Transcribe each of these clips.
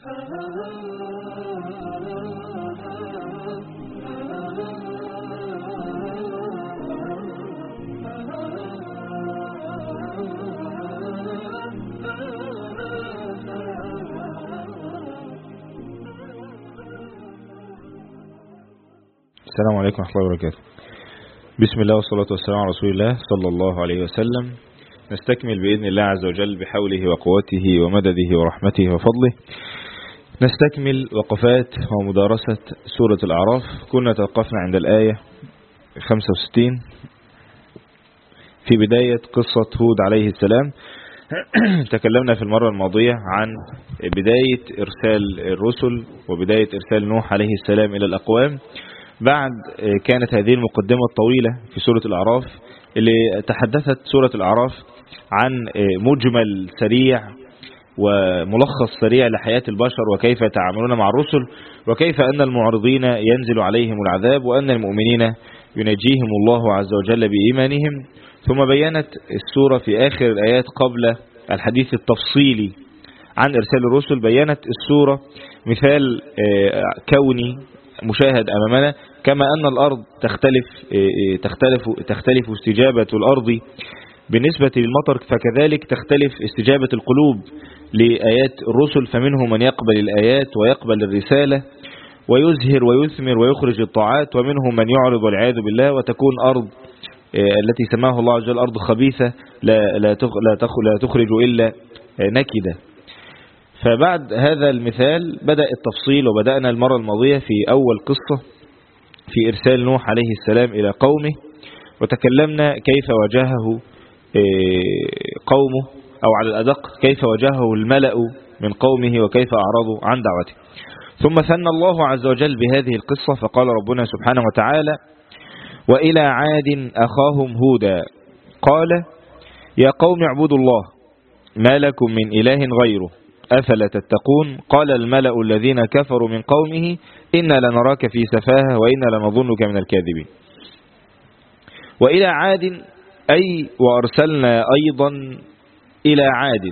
السلام عليكم ورحمة الله وبركاته. بسم الله والصلاة والسلام على رسول الله صلى الله عليه وسلم. نستكمل بإذن الله عز وجل بحوله وقوته ومدده ورحمته وفضله. نستكمل وقفات ومدارسة سورة الأعراف. كنا توقفنا عند الآية 65 في بداية قصة هود عليه السلام. تكلمنا في المرة الماضية عن بداية إرسال الرسل وبداية إرسال نوح عليه السلام إلى الأقوام. بعد كانت هذه المقدمة الطويلة في سورة الأعراف اللي تحدثت سورة الأعراف عن مجمل سريع وملخص سريع لحياة البشر وكيف يتعاملون مع الرسل وكيف أن المعرضين ينزل عليهم العذاب وأن المؤمنين ينجيهم الله عز وجل بإيمانهم. ثم بيّنت السورة في آخر الآيات قبل الحديث التفصيلي عن إرسال الرسل بيّنت السورة مثال كوني مشاهد أمامنا، كما أن الأرض تختلف استجابة الأرض بالنسبة للمطر، فكذلك تختلف استجابة القلوب لآيات الرسل، فمنهم من يقبل الآيات ويقبل الرسالة ويزهر ويثمر ويخرج الطاعات، ومنهم من يعرض والعياذ بالله وتكون أرض التي سماها الله عز وجل أرض خبيثة لا تخرج إلا نكدة. فبعد هذا المثال بدأ التفصيل، وبدأنا المرة الماضية في أول قصة في إرسال نوح عليه السلام إلى قومه، وتكلمنا كيف واجهه قومه، أو على الأدق كيف واجهه الملأ من قومه وكيف أعرضوا عن دعوته. ثم ثنى الله عز وجل بهذه القصة فقال ربنا سبحانه وتعالى: وإلى عاد أخاهم هودا قال يا قوم اعبدوا الله ما لكم من إله غيره أفلا تتقون قال الملأ الذين كفروا من قومه إنا لنراك في سفاهة وإنا لنظنك من الكاذبين. وإلى عاد أي وأرسلنا أيضا إلى عاد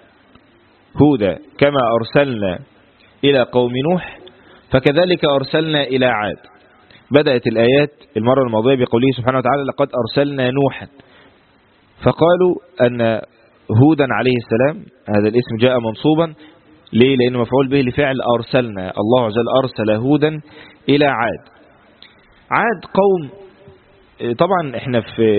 هودا كما أرسلنا إلى قوم نوح فكذلك أرسلنا إلى عاد. بدأت الآيات المرة الماضية بقوله سبحانه وتعالى لقد أرسلنا نوحا، فقالوا أن هودا عليه السلام هذا الاسم جاء منصوبا ليه؟ لأنه مفعول به لفعل أرسلنا. الله عز وجل أرسل هودا إلى عاد. عاد قوم، طبعا احنا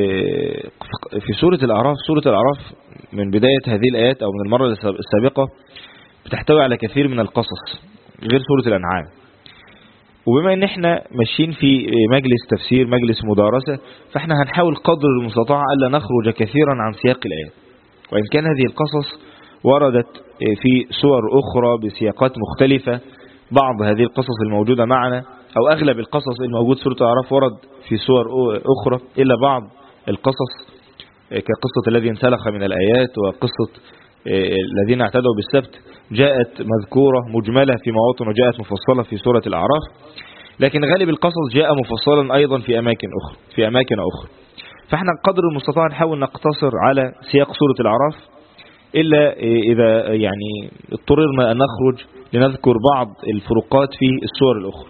في سورة الأعراف، سورة الأعراف من بداية هذه الآيات أو من المرة السابقة بتحتوي على كثير من القصص غير سورة الأنعام، وبما ان احنا ماشيين في مجلس تفسير مجلس مدارسة فاحنا هنحاول قدر المستطاع ألا نخرج كثيرا عن سياق الآيات، وإن كان هذه القصص وردت في سور أخرى بسياقات مختلفة. بعض هذه القصص الموجودة معنا أو أغلب القصص الموجود في سورة الأعراف ورد في سور أخرى، إلا بعض القصص كقصة الذي انسلخ من الآيات وقصة الذين اعتدوا بالسبت جاءت مذكورة مجملة في مواطن وجاءت مفصلة في سورة الأعراف، لكن غالب القصص جاء مفصلا أيضا في أماكن أخرى. فاحنا قدر المستطاع نحاول نقتصر على سياق سورة الأعراف، إلا إذا يعني اضطررنا أن نخرج لنذكر بعض الفروقات في السور الأخرى.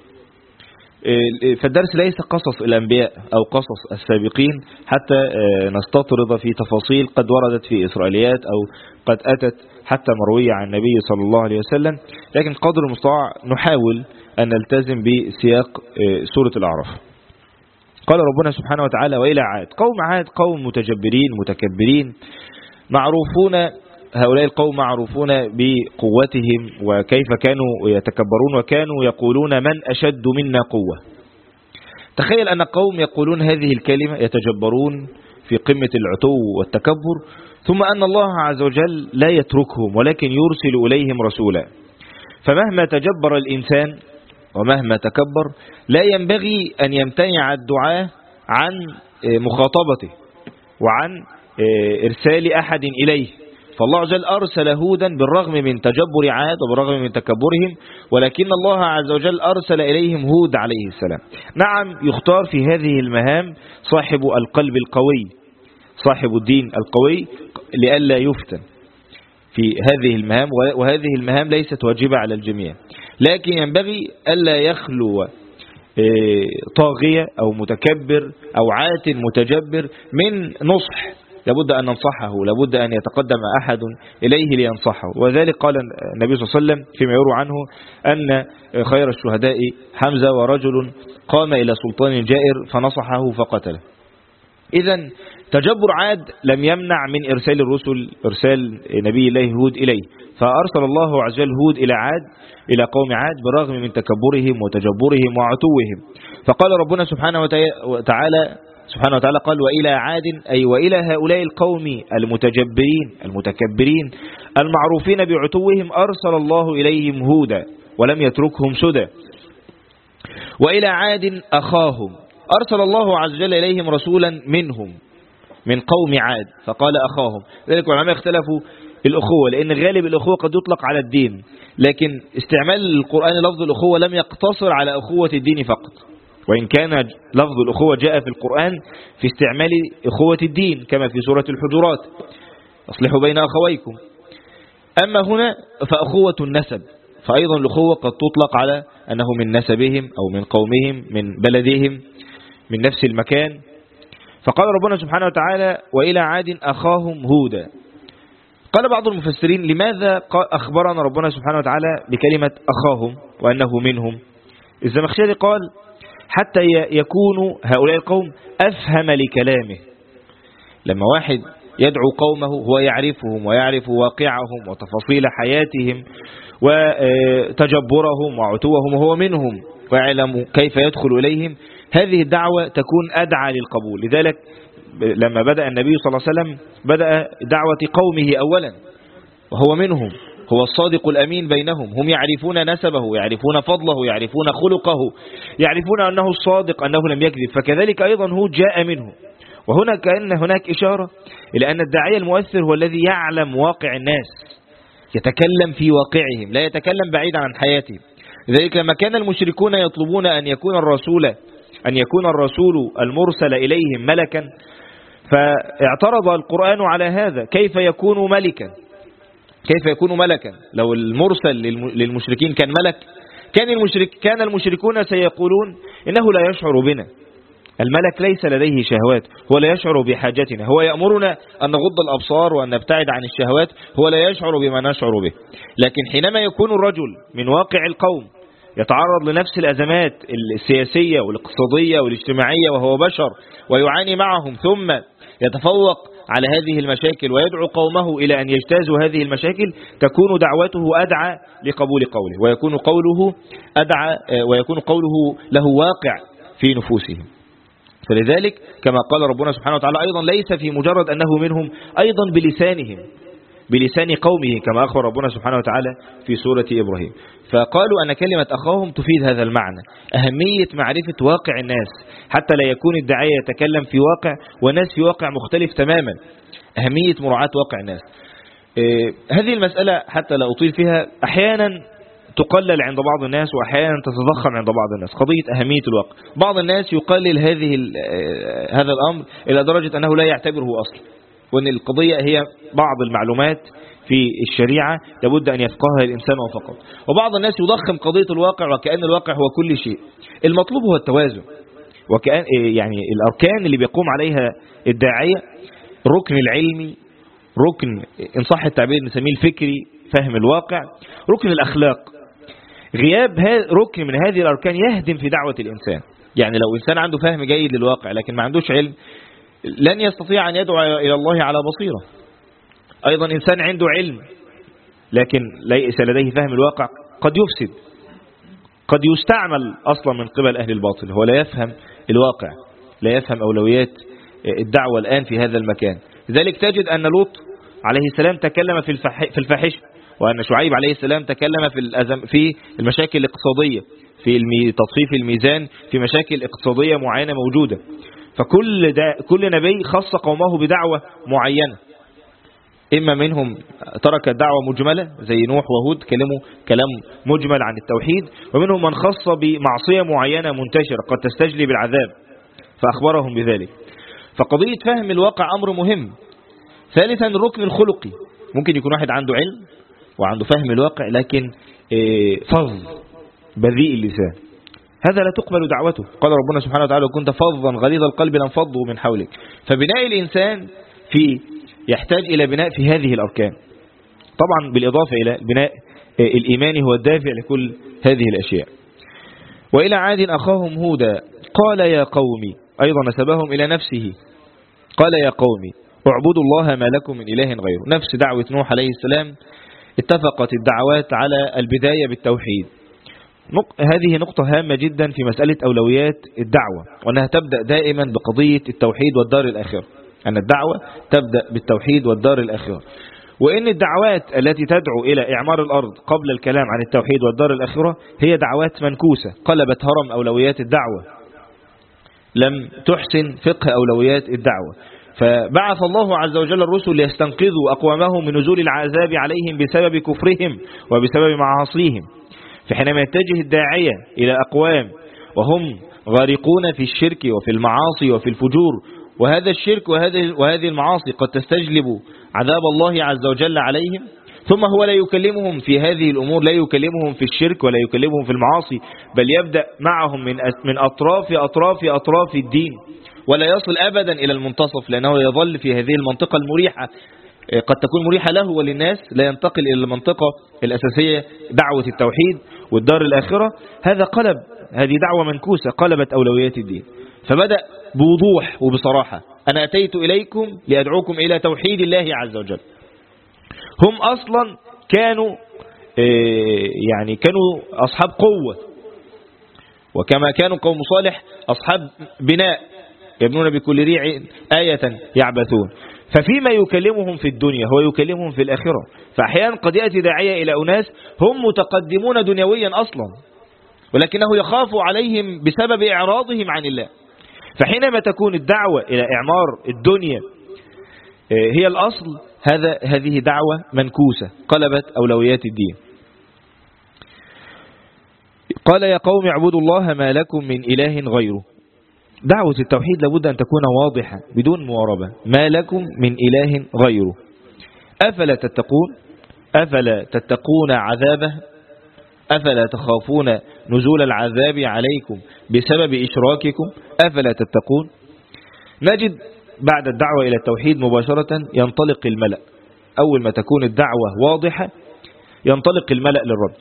فالدرس ليس قصص الأنبياء أو قصص السابقين حتى نستطرد في تفاصيل قد وردت في إسرائيليات أو قد أتت حتى مروية عن النبي صلى الله عليه وسلم، لكن قدر المستطاع نحاول أن نلتزم بسياق سورة الأعراف. قال ربنا سبحانه وتعالى وإلى عاد. قوم عاد قوم متجبرين متكبرين معروفون، هؤلاء القوم معروفون بقوتهم وكيف كانوا يتكبرون وكانوا يقولون من أشد منا قوة. تخيل أن قوم يقولون هذه الكلمة يتجبرون في قمة العتو والتكبر، ثم أن الله عز وجل لا يتركهم ولكن يرسل إليهم رسولا. فمهما تجبر الإنسان ومهما تكبر لا ينبغي أن يمتنع الدعاء عن مخاطبته وعن إرسال أحد إليه. فالله عز وجل أرسل هودا بالرغم من تجبر عاد وبالرغم من تكبرهم، ولكن الله عز وجل أرسل إليهم هود عليه السلام. نعم، يختار في هذه المهام صاحب القلب القوي، صاحب الدين القوي لئلا يفتن. في هذه المهام، وهذه المهام ليست واجبة على الجميع، لكن ينبغي ألا يخلو طاغية أو متكبر أو عات متجبر من نصح، لابد أن ننصحه، لابد أن يتقدم أحد إليه لينصحه. وذلك قال النبي صلى الله عليه وسلم فيما يروى عنه أن خير الشهداء حمزة، ورجل قام إلى سلطان جائر فنصحه فقتله. إذن تجبر عاد لم يمنع من إرسال الرسل، إرسال نبي الله هود إليه، فأرسل الله عز وجل هود إلى عاد، إلى قوم عاد، بالرغم من تكبرهم وتجبرهم وعتوهم. فقال ربنا سبحانه وتعالى قال وإلى عاد، أي وإلى هؤلاء القوم المتكبرين المعروفين بعتوهم أرسل الله إليهم هودا ولم يتركهم سدى. وإلى عاد أخاهم أرسل الله عز وجل إليهم رسولا منهم، من قوم عاد، فقال أخاهم. ذلك العلماء اختلفوا الأخوة، لأن غالب الأخوة قد يطلق على الدين، لكن استعمال القرآن لفظ الأخوة لم يقتصر على أخوة الدين فقط، وإن كان لفظ الأخوة جاء في القرآن في استعمال أخوة الدين كما في سورة الحجرات أصلحوا بين أخويكم. أما هنا فأخوة النسب، فأيضا الأخوة قد تطلق على أنه من نسبهم أو من قومهم من بلدهم من نفس المكان. فقال ربنا سبحانه وتعالى وإلى عاد أخاهم هودا. قال بعض المفسرين لماذا أخبرنا ربنا سبحانه وتعالى بكلمة أخاهم وأنه منهم؟ الزمخشري قال حتى يكونوا هؤلاء القوم أفهم لكلامه. لما واحد يدعو قومه هو يعرفهم ويعرف واقعهم وتفاصيل حياتهم وتجبرهم وعتوهم وهو منهم ويعلم كيف يدخل إليهم، هذه الدعوة تكون أدعى للقبول. لذلك لما بدأ النبي صلى الله عليه وسلم بدأ دعوة قومه أولا وهو منهم، هو الصادق الأمين بينهم، هم يعرفون نسبه، يعرفون فضله، يعرفون خلقه، يعرفون أنه الصادق، أنه لم يكذب. فكذلك أيضا هو جاء منه. وهنا كأن هناك إشارة إلى أن الداعية المؤثر هو الذي يعلم واقع الناس، يتكلم في واقعهم، لا يتكلم بعيدا عن حياتهم. لذلك لما كان المشركون يطلبون أن يكون الرسول المرسل إليهم ملكا، فاعترض القرآن على هذا. كيف يكون ملكا لو المرسل للمشركين كان ملك؟ كان المشركون سيقولون إنه لا يشعر بنا، الملك ليس لديه شهوات، هو لا يشعر بحاجتنا، هو يأمرنا أن نغض الأبصار وأن نبتعد عن الشهوات، هو لا يشعر بما نشعر به. لكن حينما يكون الرجل من واقع القوم يتعرض لنفس الأزمات السياسية والاقتصادية والاجتماعية وهو بشر ويعاني معهم، ثم يتفوق على هذه المشاكل ويدعو قومه إلى أن يجتازوا هذه المشاكل، تكون دعوته أدعى لقبول قوله، ويكون قوله له واقع في نفوسهم. فلذلك كما قال ربنا سبحانه وتعالى أيضا ليس في مجرد أنه منهم، أيضا بلسان قومه كما أخبر ربنا سبحانه وتعالى في سورة إبراهيم. فقالوا أن كلمة أخاهم تفيد هذا المعنى، أهمية معرفة واقع الناس حتى لا يكون الداعية يتكلم في واقع والناس في واقع مختلف تماما، أهمية مراعاة واقع الناس. هذه المسألة حتى لا أطيل فيها أحيانا تقلل عند بعض الناس وأحيانا تتضخم عند بعض الناس، قضية أهمية الواقع. بعض الناس يقلل هذا الأمر إلى درجة أنه لا يعتبره أصلا، وأن القضية هي بعض المعلومات في الشريعة لابد أن يفقهها الإنسان فقط. وبعض الناس يضخم قضية الواقع وكأن الواقع هو كل شيء. المطلوب هو التوازن، وكأن يعني الأركان اللي بيقوم عليها الداعية، ركن العلمي، ركن إن صح التعبير نسميه الفكري فهم الواقع، ركن الأخلاق. غياب ركن من هذه الأركان يهدم في دعوة الإنسان. يعني لو إنسان عنده فهم جيد للواقع لكن ما عندوش علم لن يستطيع أن يدعو إلى الله على بصيرة. أيضا إنسان عنده علم لكن ليس لديه فهم الواقع قد يفسد، قد يستعمل أصلا من قبل أهل الباطل، هو لا يفهم الواقع، لا يفهم أولويات الدعوة الآن في هذا المكان. لذلك تجد أن لوط عليه السلام تكلم في الفاحشة، وأن شعيب عليه السلام تكلم في المشاكل الاقتصادية، في تطفيف الميزان، في مشاكل اقتصادية معينة موجودة. فكل نبي خص قومه بدعوة معينة، إما منهم ترك الدعوة مجملة زي نوح وهود كلموا كلام مجمل عن التوحيد، ومنهم من خص بمعصية معينة منتشرة قد تستجلب العذاب فأخبرهم بذلك. فقضية فهم الواقع أمر مهم. ثالثا الركن الخلقي، ممكن يكون واحد عنده علم وعنده فهم الواقع لكن فظ بذيء اللسان، هذا لا تقبل دعوته. قال ربنا سبحانه وتعالى وكنت فظا غليظ القلب لانفضوا من حولك. فبناء الإنسان يحتاج إلى بناء في هذه الأركان، طبعا بالإضافة إلى البناء الإيماني هو الدافع لكل هذه الأشياء. وإلى عاد أخاهم هودا قال يا قوم، أيضا نسبهم إلى نفسه، قال يا قوم اعبدوا الله ما لكم من إله غيره. نفس دعوة نوح عليه السلام، اتفقت الدعوات على البداية بالتوحيد. هذه نقطة هامة جدا في مسألة أولويات الدعوة، وأنها تبدأ دائما بقضية التوحيد والدار الآخرة، أن الدعوة تبدأ بالتوحيد والدار الآخرة، وإن الدعوات التي تدعو إلى إعمار الأرض قبل الكلام عن التوحيد والدار الآخرة هي دعوات منكوسة، قلبت هرم أولويات الدعوة، لم تحسن فقه أولويات الدعوة. فبعث الله عز وجل الرسل ليستنقذوا أقوامهم من نزول العذاب عليهم بسبب كفرهم وبسبب معاصيهم. فحينما يتجه الداعية إلى أقوام وهم غارقون في الشرك وفي المعاصي وفي الفجور، وهذا الشرك وهذه المعاصي قد تستجلب عذاب الله عز وجل عليهم، ثم هو لا يكلمهم في هذه الأمور، لا يكلمهم في الشرك ولا يكلمهم في المعاصي، بل يبدأ معهم من أطراف الدين، ولا يصل أبدا إلى المنتصف، لأنه يظل في هذه المنطقة المريحة، قد تكون مريحة له وللناس، لا ينتقل إلى المنطقة الأساسية دعوة التوحيد والدار الآخرة. هذه دعوة منكوسة قلبت أولويات الدين. فبدأ بوضوح وبصراحة: أنا أتيت إليكم لأدعوكم إلى توحيد الله عز وجل. هم أصلا كانوا أصحاب قوة، وكما كانوا قوم صالح أصحاب بناء، يبنون بكل ريع آية يعبثون. ففيما يكلمهم في الدنيا هو يكلمهم في الآخرة. فأحيانا قد يأتي داعية إلى أناس هم متقدمون دنيويا أصلا، ولكنه يخاف عليهم بسبب إعراضهم عن الله. فحينما تكون الدعوة إلى إعمار الدنيا هي الأصل، هذه دعوة منكوسة قلبت أولويات الدين. قال يا قوم اعبدوا الله ما لكم من إله غيره. دعوة التوحيد لابد أن تكون واضحة بدون مواربة. ما لكم من إله غيره. أفلا تتقون عذابه، أفلا تخافون نزول العذاب عليكم بسبب إشراككم، أفلا تتقون. نجد بعد الدعوة إلى التوحيد مباشرة ينطلق الملأ. أول ما تكون الدعوة واضحة ينطلق الملأ للرب.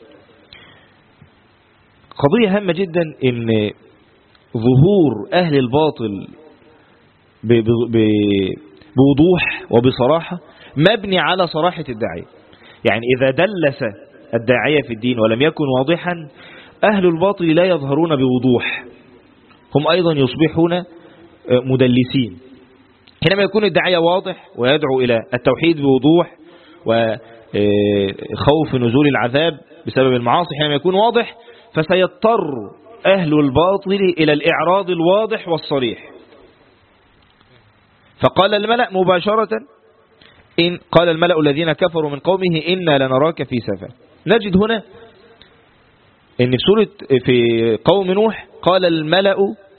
قضية هامة جدا إن ظهور أهل الباطل بوضوح وبصراحة مبني على صراحة الداعية. يعني إذا دلس الداعية في الدين ولم يكن واضحا، أهل الباطل لا يظهرون بوضوح، هم أيضا يصبحون مدلسين. حينما يكون الداعية واضح ويدعو إلى التوحيد بوضوح وخوف نزول العذاب بسبب المعاصي، حينما يكون واضح فسيضطر أهل الباطل إلى الإعراض الواضح والصريح. فقال الملأ مباشرة إن قال الملأ الذين كفروا من قومه إنا لنراك في سفه. نجد هنا إن في قوم نوح قال الملأ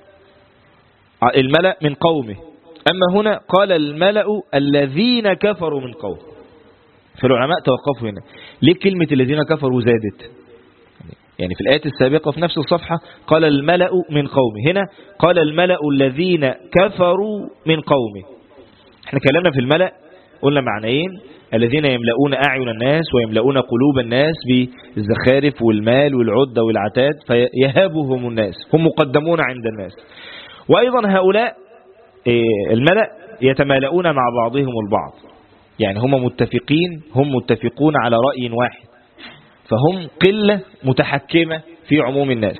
من قومه، أما هنا قال الملأ الذين كفروا من قومه. فالعلماء توقفوا هنا، ليه كلمة الذين كفروا زادت؟ يعني في الآيات السابقة في نفس الصفحة قال الملأ من قومه، هنا قال الملأ الذين كفروا من قومه. احنا كلامنا في الملأ قلنا معنيين: الذين يملؤون أعين الناس ويملؤون قلوب الناس بالزخارف والمال والعدة والعتاد فيهابهم الناس، هم مقدمون عند الناس. وأيضا هؤلاء الملأ يتمالؤون مع بعضهم البعض، يعني هم متفقون على رأي واحد، فهم قلة متحكمة في عموم الناس.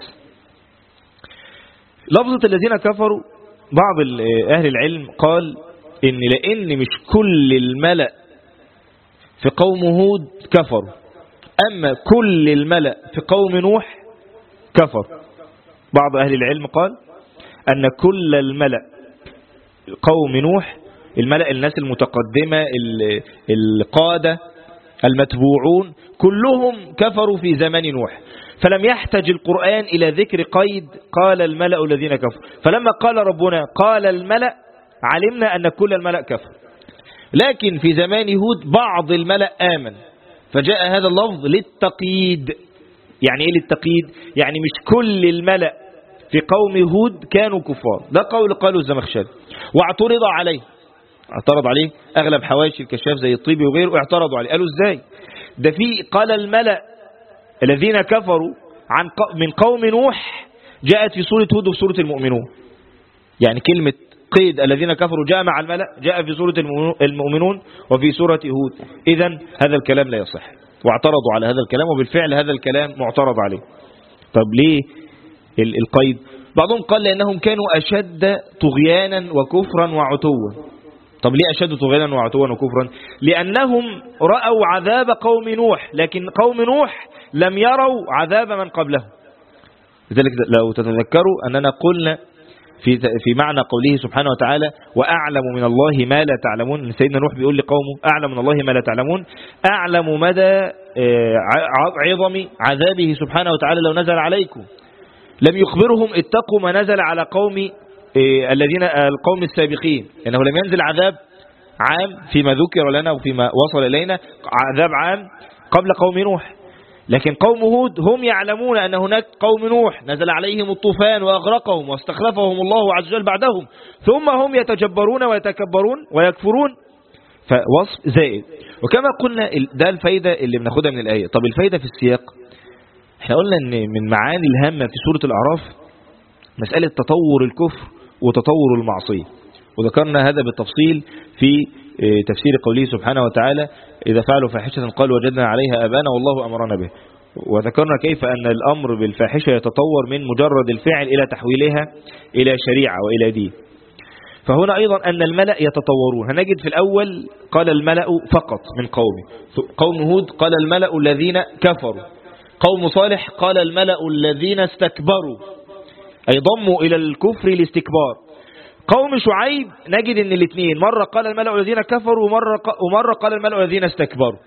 لفظة الذين كفروا، بعض أهل العلم قال إن لأن مش كل الملأ في قوم هود كفروا، أما كل الملأ في قوم نوح كفر. بعض أهل العلم قال أن كل الملأ قوم نوح، الملأ الناس المتقدمة القادة المتبوعون كلهم كفروا في زمن نوح، فلم يحتج القرآن إلى ذكر قيد قال الملأ الذين كفروا. فلما قال ربنا قال الملأ علمنا أن كل الملأ كفر. لكن في زمان هود بعض الملأ آمن، فجاء هذا اللفظ للتقييد. يعني ايه للتقييد؟ يعني مش كل الملأ في قوم هود كانوا كفار، ده قول قاله الزمخشري، واعترض عليه، اعترض عليه اغلب حواشي الكشاف زي الطيبي وغيره، اعترضوا عليه قالوا ازاي ده في قال الملأ الذين كفروا من قوم نوح جاءت في سورة هود وفي سورة المؤمنون. يعني كلمة قيد الذين كفروا جاء مع الملأ، جاء في سورة المؤمنون وفي سورة هود. إذن هذا الكلام لا يصح، واعترضوا على هذا الكلام، وبالفعل هذا الكلام معترض عليه. طب ليه القيد؟ بعضهم قال لأنهم كانوا أشد طغيانا وكفرا وعتوا. طب ليه أشد طغيانا وعتوا وكفرا؟ لأنهم رأوا عذاب قوم نوح، لكن قوم نوح لم يروا عذاب من قبلهم. لذلك لو تتذكروا أننا قلنا في معنى قوله سبحانه وتعالى وأعلم من الله ما لا تعلمون، سيدنا نوح بيقول لقومه أعلم من الله ما لا تعلمون، أعلم مدى عظم عذابه سبحانه وتعالى لو نزل عليكم. لم يخبرهم اتقوا ما نزل على قوم القوم السابقين، لأنه لم ينزل عذاب عام فيما ذكر لنا وفيما وصل إلينا، عذاب عام قبل قوم نوح. لكن قوم هود هم يعلمون أن هناك قوم نوح نزل عليهم الطوفان وأغرقهم واستخلفهم الله عز وجل بعدهم، ثم هم يتجبرون ويتكبرون ويكفرون، فوصف زائد. وكما قلنا ده الفايدة اللي بناخدها من الآية. طب الفايدة في السياق، احنا قلنا ان من معاني الهامة في سورة الأعراف مسألة تطور الكفر وتطور المعصية، وذكرنا هذا بالتفصيل في تفسير قوله سبحانه وتعالى إذا فعلوا فاحشة قالوا وجدنا عليها آبانا والله أمرنا به. وذكرنا كيف أن الأمر بالفاحشة يتطور من مجرد الفعل إلى تحويلها إلى شريعة وإلى دين. فهنا أيضا أن الملأ يتطورون. هنجد في الأول قال الملأ فقط من قومه، قوم هود قال الملأ الذين كفروا، قوم صالح قال الملأ الذين استكبروا، أي ضموا إلى الكفر الاستكبار. قوم شعيب نجد ان الاثنين مرة قال الملأ الذين كفروا ومرة قال الملأ الذين استكبروا.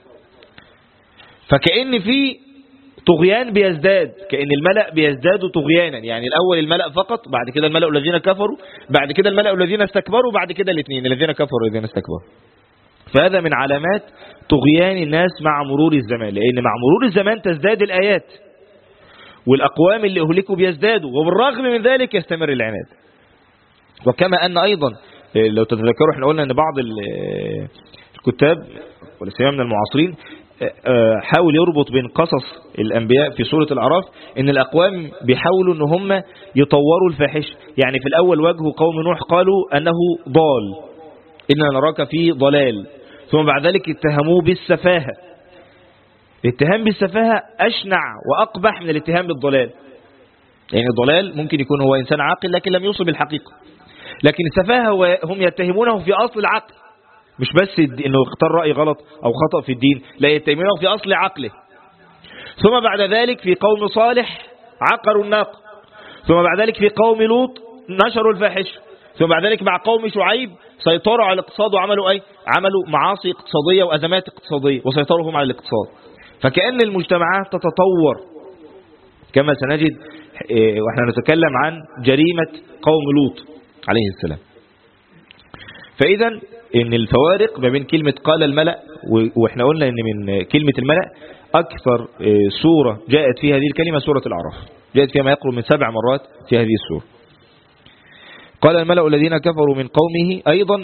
فكأن في طغيان بيزداد، كأن الملأ بيزدادوا طغيانا، يعني الأول الملأ فقط، بعد كده الملأ الذين كفروا، بعد كده الملأ الذين استكبروا، بعد كده الاثنين الذين كفروا والذين استكبروا. فهذا من علامات طغيان الناس مع مرور الزمان، لأن مع مرور الزمان تزداد الآيات والأقوام اللي أهلكوا بيزدادوا، وبالرغم من ذلك يستمر العناد. وكما أن أيضا لو تتذكروا احنا قلنا أن بعض الكتاب والسيما من المعاصرين حاول يربط بين قصص الأنبياء في سورة الأعراف أن الأقوام بيحاولوا أن هم يطوروا الفاحشة. يعني في الأول واجهوا قوم نوح قالوا أنه ضال، إننا نراك في ضلال، ثم بعد ذلك اتهموه بالسفاهة. الاتهام بالسفاهة أشنع وأقبح من الاتهام بالضلال، يعني الضلال ممكن يكون هو إنسان عاقل لكن لم يوصل بالحقيقة، لكن السفاهة هم يتهمونه في أصل العقل، مش بس إنه اختار رأي غلط أو خطأ في الدين، لا يتهمونه في أصل عقله. ثم بعد ذلك في قوم صالح عقروا الناقة، ثم بعد ذلك في قوم لوط نشروا الفاحشة، ثم بعد ذلك مع قوم شعيب سيطروا على الاقتصاد وعملوا عملوا معاصي اقتصادية وأزمات اقتصادية وسيطروا هم على الاقتصاد. فكأن المجتمعات تتطور كما سنجد واحنا نتكلم عن جريمة قوم لوط عليه السلام. فإذا ان الفوارق ما بين كلمة قال الملأ، واحنا قلنا ان من كلمة الملأ اكثر سورة جاءت فيها هذه الكلمة سورة الأعراف، جاءت فيها ما يقرب من 7 مرات في هذه السورة. قال الملأ الذين كفروا من قومه. أيضا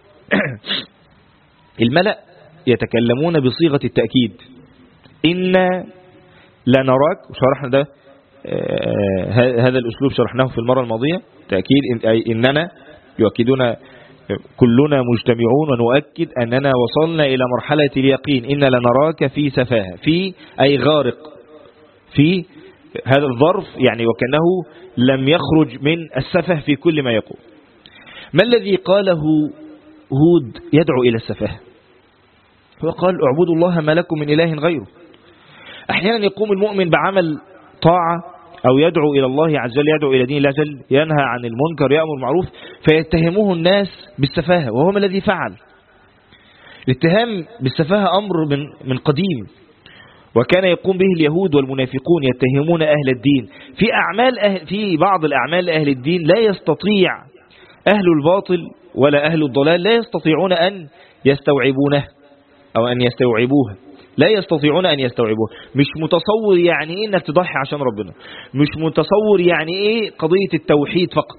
الملأ يتكلمون بصيغة التأكيد، إنا لنراك، وشرحنا ده هذا الأسلوب شرحناه في المرة الماضية، تأكيد أي إننا يؤكدون كلنا مجتمعون ونؤكد أننا وصلنا إلى مرحلة اليقين، إنا لنراك في سفاهة، في أي غارق في هذا الظرف، يعني وكأنه لم يخرج من السفه في كل ما يقول. ما الذي قاله هود يدعو إلى السفاهة؟ هو قال اعبدوا الله ما لكم من إله غيره. أحيانا يقوم المؤمن بعمل طاعة أو يدعو إلى الله عز وجل، يدعو إلى دين الله عز وجل، ينهى عن المنكر يأمر معروف، فيتهمه الناس بالسفاهة، وهو ما الذي فعل. الاتهام بالسفاهة أمر من قديم، وكان يقوم به اليهود والمنافقون، يتهمون أهل الدين في بعض الأعمال أهل الدين لا يستطيع أهل الباطل ولا أهل الضلال لا يستطيعون أن يستوعبونه أو أن يستوعبوها، لا يستطيعون أن يستوعبوها. مش متصور يعني إيه إنك تضحي عشان ربنا، مش متصور يعني إيه قضية التوحيد فقط،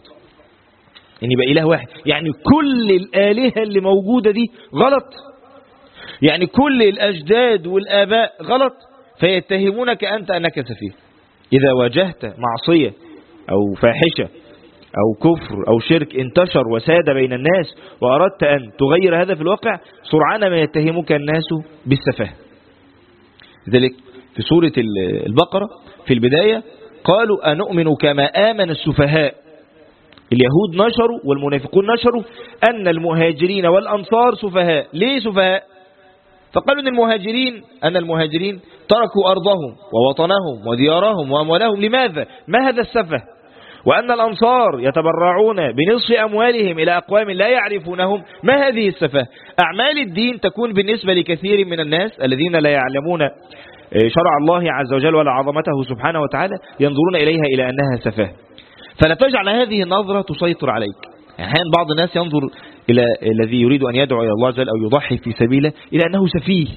إن يبقى إله واحد. يعني كل الآلهة اللي موجودة دي غلط، يعني كل الأجداد والآباء غلط، فيتهمونك أنت أنك سفيه. إذا واجهت معصية أو فاحشة أو كفر أو شرك انتشر وساد بين الناس وأردت أن تغير هذا في الواقع، سرعان ما يتهمك الناس بالسفاهة. لذلك في سورة البقرة في البداية قالوا أنؤمن كما آمن السفهاء. اليهود نشروا والمنافقون نشروا أن المهاجرين والأنصار سفهاء. ليه سفهاء؟ فقالوا أن المهاجرين تركوا أرضهم ووطنهم وديارهم وأموالهم. لماذا؟ ما هذا السفه؟ وأن الأنصار يتبرعون بنصف أموالهم إلى أقوام لا يعرفونهم. ما هذه السفه؟ أعمال الدين تكون بالنسبة لكثير من الناس الذين لا يعلمون شرع الله عز وجل ولا عظمته سبحانه وتعالى، ينظرون إليها إلى أنها سفه. فلا تجعل هذه النظرة تسيطر عليك. يعني بعض الناس ينظر إلى الذي يريد أن يدعو إلى الله جل أو يضحي في سبيله إلى أنه سفيه،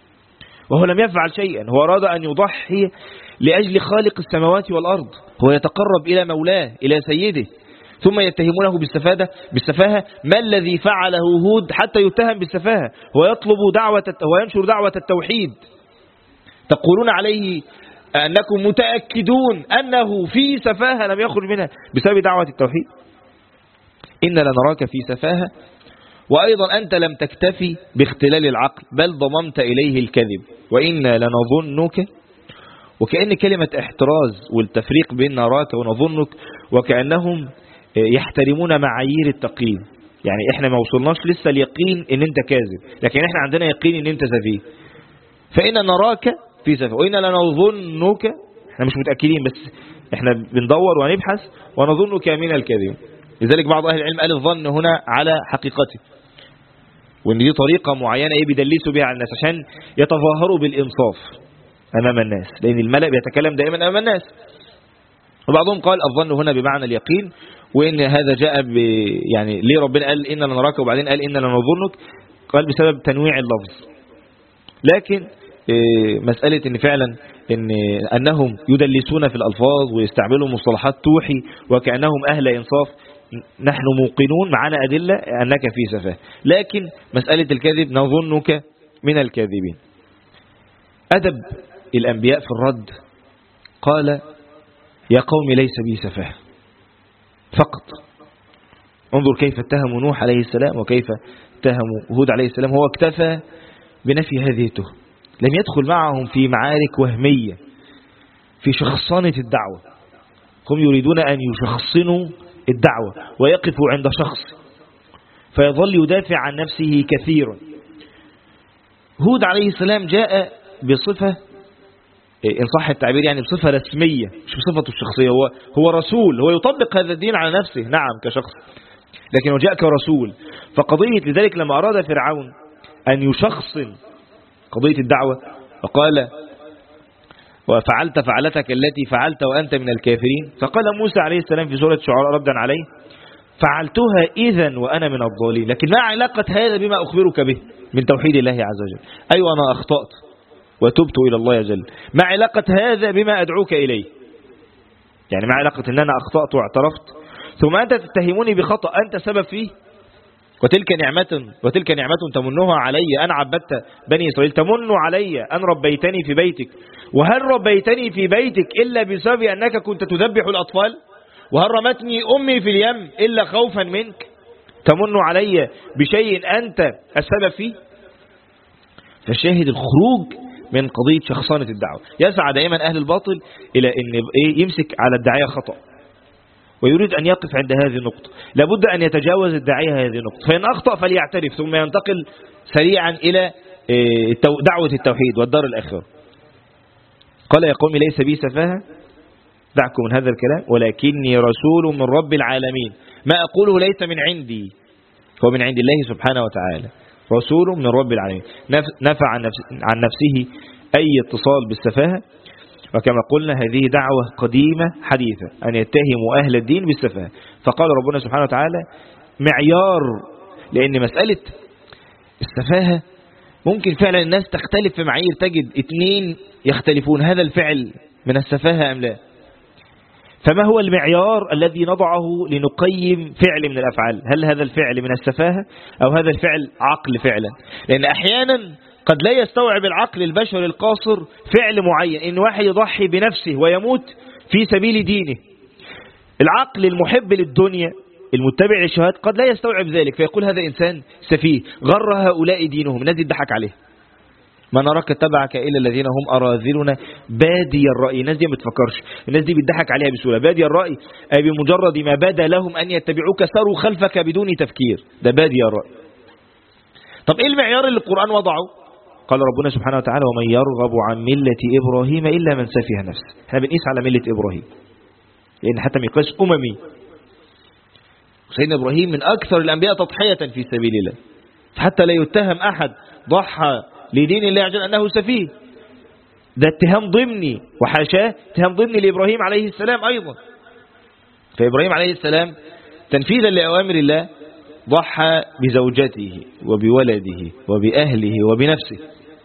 وهو لم يفعل شيئا. هو أراد أن يضحي لأجل خالق السماوات والأرض، هو يتقرب إلى مولاه إلى سيده، ثم يتهمونه بالسفاهة. ما الذي فعله هود حتى يتهم بالسفاهة؟ هو يطلب هو ينشر دعوة التوحيد. تقولون عليه أنكم متأكدون أنه في سفاهة لم يخرج منها بسبب دعوة التوحيد. إن لنراك في سفاهة، وأيضا أنت لم تكتفي باختلال العقل بل ضممت إليه الكذب، وإنا لنظنك. وكأن كلمة احتراز والتفريق بين نراك ونظنك وكأنهم يحترمون معايير التقييم. يعني احنا ما وصلناش لسه اليقين ان انت كاذب، لكن احنا عندنا يقين ان انت سفيه. فإن نراك في سفاهة وإنا لنظنك، احنا مش متأكدين بس احنا بندور ونبحث ونظنك من الكاذب. لذلك بعض أهل العلم قال الظن هنا على حقيقته، وإن دي طريقة معينة بيدلسوا بها على الناس عشان يتظاهروا بالإنصاف أمام الناس، لأن الملأ بيتكلم دائما أمام الناس. وبعضهم قال الظن هنا بمعنى اليقين، وإن هذا جاء يعني ليه ربنا قال إن لنراك وبعدين قال إن لنظنك؟ قال بسبب تنويع اللفظ. لكن مسألة إن فعلا أنهم يدلسون في الألفاظ ويستعملوا مصطلحات توحي وكأنهم أهل إنصاف، نحن موقنون معنا أدلة أنك في سفاه. لكن مسألة الكذب نظنك من الكاذبين. أدب الأنبياء في الرد قال يا قوم ليس بي سفاه فقط. انظر كيف اتهموا نوح عليه السلام وكيف اتهموا هود عليه السلام. هو اكتفى بنفي هذه التهم، لم يدخل معهم في معارك وهمية في شخصنة الدعوة. هم يريدون أن يشخصنوا الدعوة ويقفوا عند شخص فيظل يدافع عن نفسه كثيرا. هود عليه السلام جاء بصفة إن صح التعبير يعني بصفة رسمية مش بصفته الشخصية. هو رسول، هو يطبق هذا الدين على نفسه نعم كشخص، لكن هو جاء كرسول. فقضية لذلك لما أراد فرعون أن يشخصن قضية الدعوة فقال وفعلت فعلتك التي فعلت وأنت من الكافرين، فقال موسى عليه السلام في سورة الشعراء ردا عليه فعلتها إذن وأنا من الضالين. لكن ما علاقة هذا بما أخبرك به من توحيد الله عز وجل؟ أيوة أنا أخطأت وتبت إلى الله عز وجل. ما علاقة هذا بما أدعوك إليه؟ يعني ما علاقة أن أنا أخطأت واعترفت ثم أنت تتهموني بخطأ أنت سبب فيه؟ وتلك نعمة تمنها علي أن عبدت بني إسرائيل. تمن علي أن ربيتني في بيتك، وهل ربيتني في بيتك إلا بسبب أنك كنت تذبح الأطفال؟ وهل رمتني أمي في اليم إلا خوفا منك؟ تمن علي بشيء أنت السبب فيه؟ فالشاهد الخروج من قضية شخصانة الدعوة. يسعى دائما أهل الباطل إلى أن يمسك على الداعية خطأ ويريد أن يقف عند هذه النقطة. لابد أن يتجاوز الداعية هذه النقطة، فإن أخطأ فليعترف ثم ينتقل سريعا إلى دعوة التوحيد والدار الآخرة. قال يا قوم ليس بي سفاهة، دعكم من هذا الكلام، ولكني رسول من رب العالمين. ما أقوله ليس من عندي، هو من عند الله سبحانه وتعالى. رسول من رب العالمين. نفع عن نفسه أي اتصال بالسفاهة. وكما قلنا هذه دعوة قديمة حديثة أن يتهموا أهل الدين بالسفاهة. فقال ربنا سبحانه وتعالى معيار، لأن مسألة السفاهة ممكن فعلا الناس تختلف في معايير، تجد اثنين يختلفون، هذا الفعل من السفاهة أم لا؟ فما هو المعيار الذي نضعه لنقيم فعل من الأفعال؟ هل هذا الفعل من السفاهة أو هذا الفعل عقل فعلا؟ لأن أحيانا قد لا يستوعب العقل البشري القاصر فعل معين، إن واحد يضحي بنفسه ويموت في سبيل دينه. العقل المحب للدنيا المتبع للشهوات قد لا يستوعب ذلك، فيقول هذا إنسان سفيه، غر هؤلاء دينهم، الناس يضحك عليه. ما نراك اتبعك إلا الذين هم أراذلنا بادي الرأي. الناس دي ما بتفكرش، الناس دي بيضحك عليها بسهولة. بادي الرأي أي بمجرد ما بدا لهم أن يتبعوك ساروا خلفك بدون تفكير، ده بادي الرأي. طب إيه المعيار اللي القرآن وضعه؟ قال ربنا سبحانه وتعالى ومن يرغب عن ملة إبراهيم إلا من سفه نفسه. احنا بنقيس على ملة إبراهيم لأن حتى مقياس أممي. سيدنا إبراهيم من أكثر الأنبياء تضحية في سبيل الله، حتى لا يتهم أحد ضحى لدين الله عز وجل أنه سفيه، ده اتهام ضمني، وحاشاه اتهام ضمني لإبراهيم عليه السلام أيضا. فإبراهيم عليه السلام تنفيذا لأوامر الله ضحى بزوجته وبولده وبأهله وبنفسه.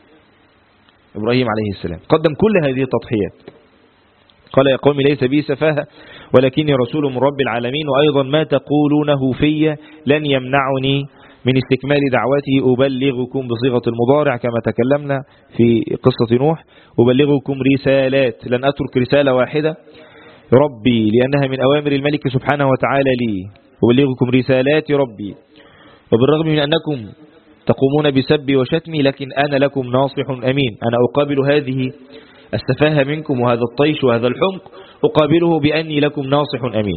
إبراهيم عليه السلام قدم كل هذه التضحيات. قال يا قوم ليس بي سفاهة ولكني رسول من رب العالمين، وأيضا ما تقولونه في لن يمنعني من استكمال دعوتي أبلغكم بصيغة المضارع كما تكلمنا في قصة نوح، أبلغكم رسالات، لن أترك رسالة واحدة ربي لأنها من أوامر الملك سبحانه وتعالى لي، أبلغكم رسالات ربي وبالرغم من أنكم تقومون بسبي وشتمي لكن أنا لكم ناصح أمين. أنا أقابل هذه السفاهة منكم وهذا الطيش وهذا الحمق أقابله بأني لكم ناصح أمين.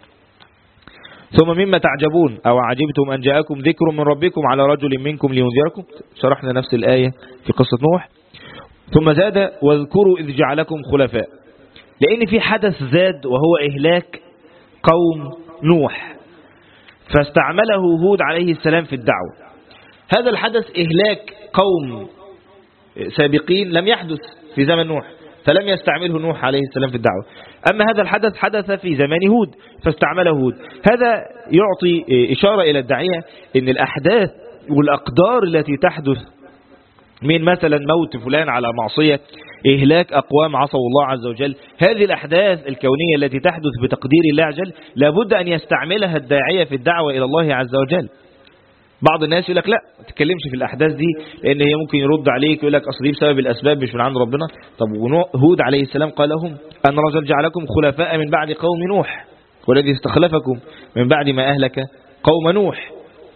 ثم مما تعجبون أو عجبتم أن جاءكم ذكر من ربكم على رجل منكم لينذركم، شرحنا نفس الآية في قصة نوح. ثم زاد واذكروا إذ جعلكم خلفاء، لأن في حدث زاد وهو إهلاك قوم نوح، فاستعمله هود عليه السلام في الدعوة. هذا الحدث إهلاك قوم سابقين لم يحدث في زمن نوح، فلم يستعمله نوح عليه السلام في الدعوة. أما هذا الحدث حدث في زمان هود فاستعمله هود. هذا يعطي إشارة إلى الداعية أن الأحداث والأقدار التي تحدث من مثلا موت فلان على معصية، إهلاك أقوام عصوا الله عز وجل، هذه الأحداث الكونية التي تحدث بتقدير الله عز وجل لابد أن يستعملها الداعية في الدعوة إلى الله عز وجل. بعض الناس يقول لك لا ما تتكلمش في الأحداث دي لأن هي ممكن يرد عليك يقول لك أصل دي بسبب الأسباب مش من عند ربنا. طب هود عليه السلام قال لهم أن رجل جعلكم خلفاء من بعد قوم نوح والذي استخلفكم من بعد ما أهلك قوم نوح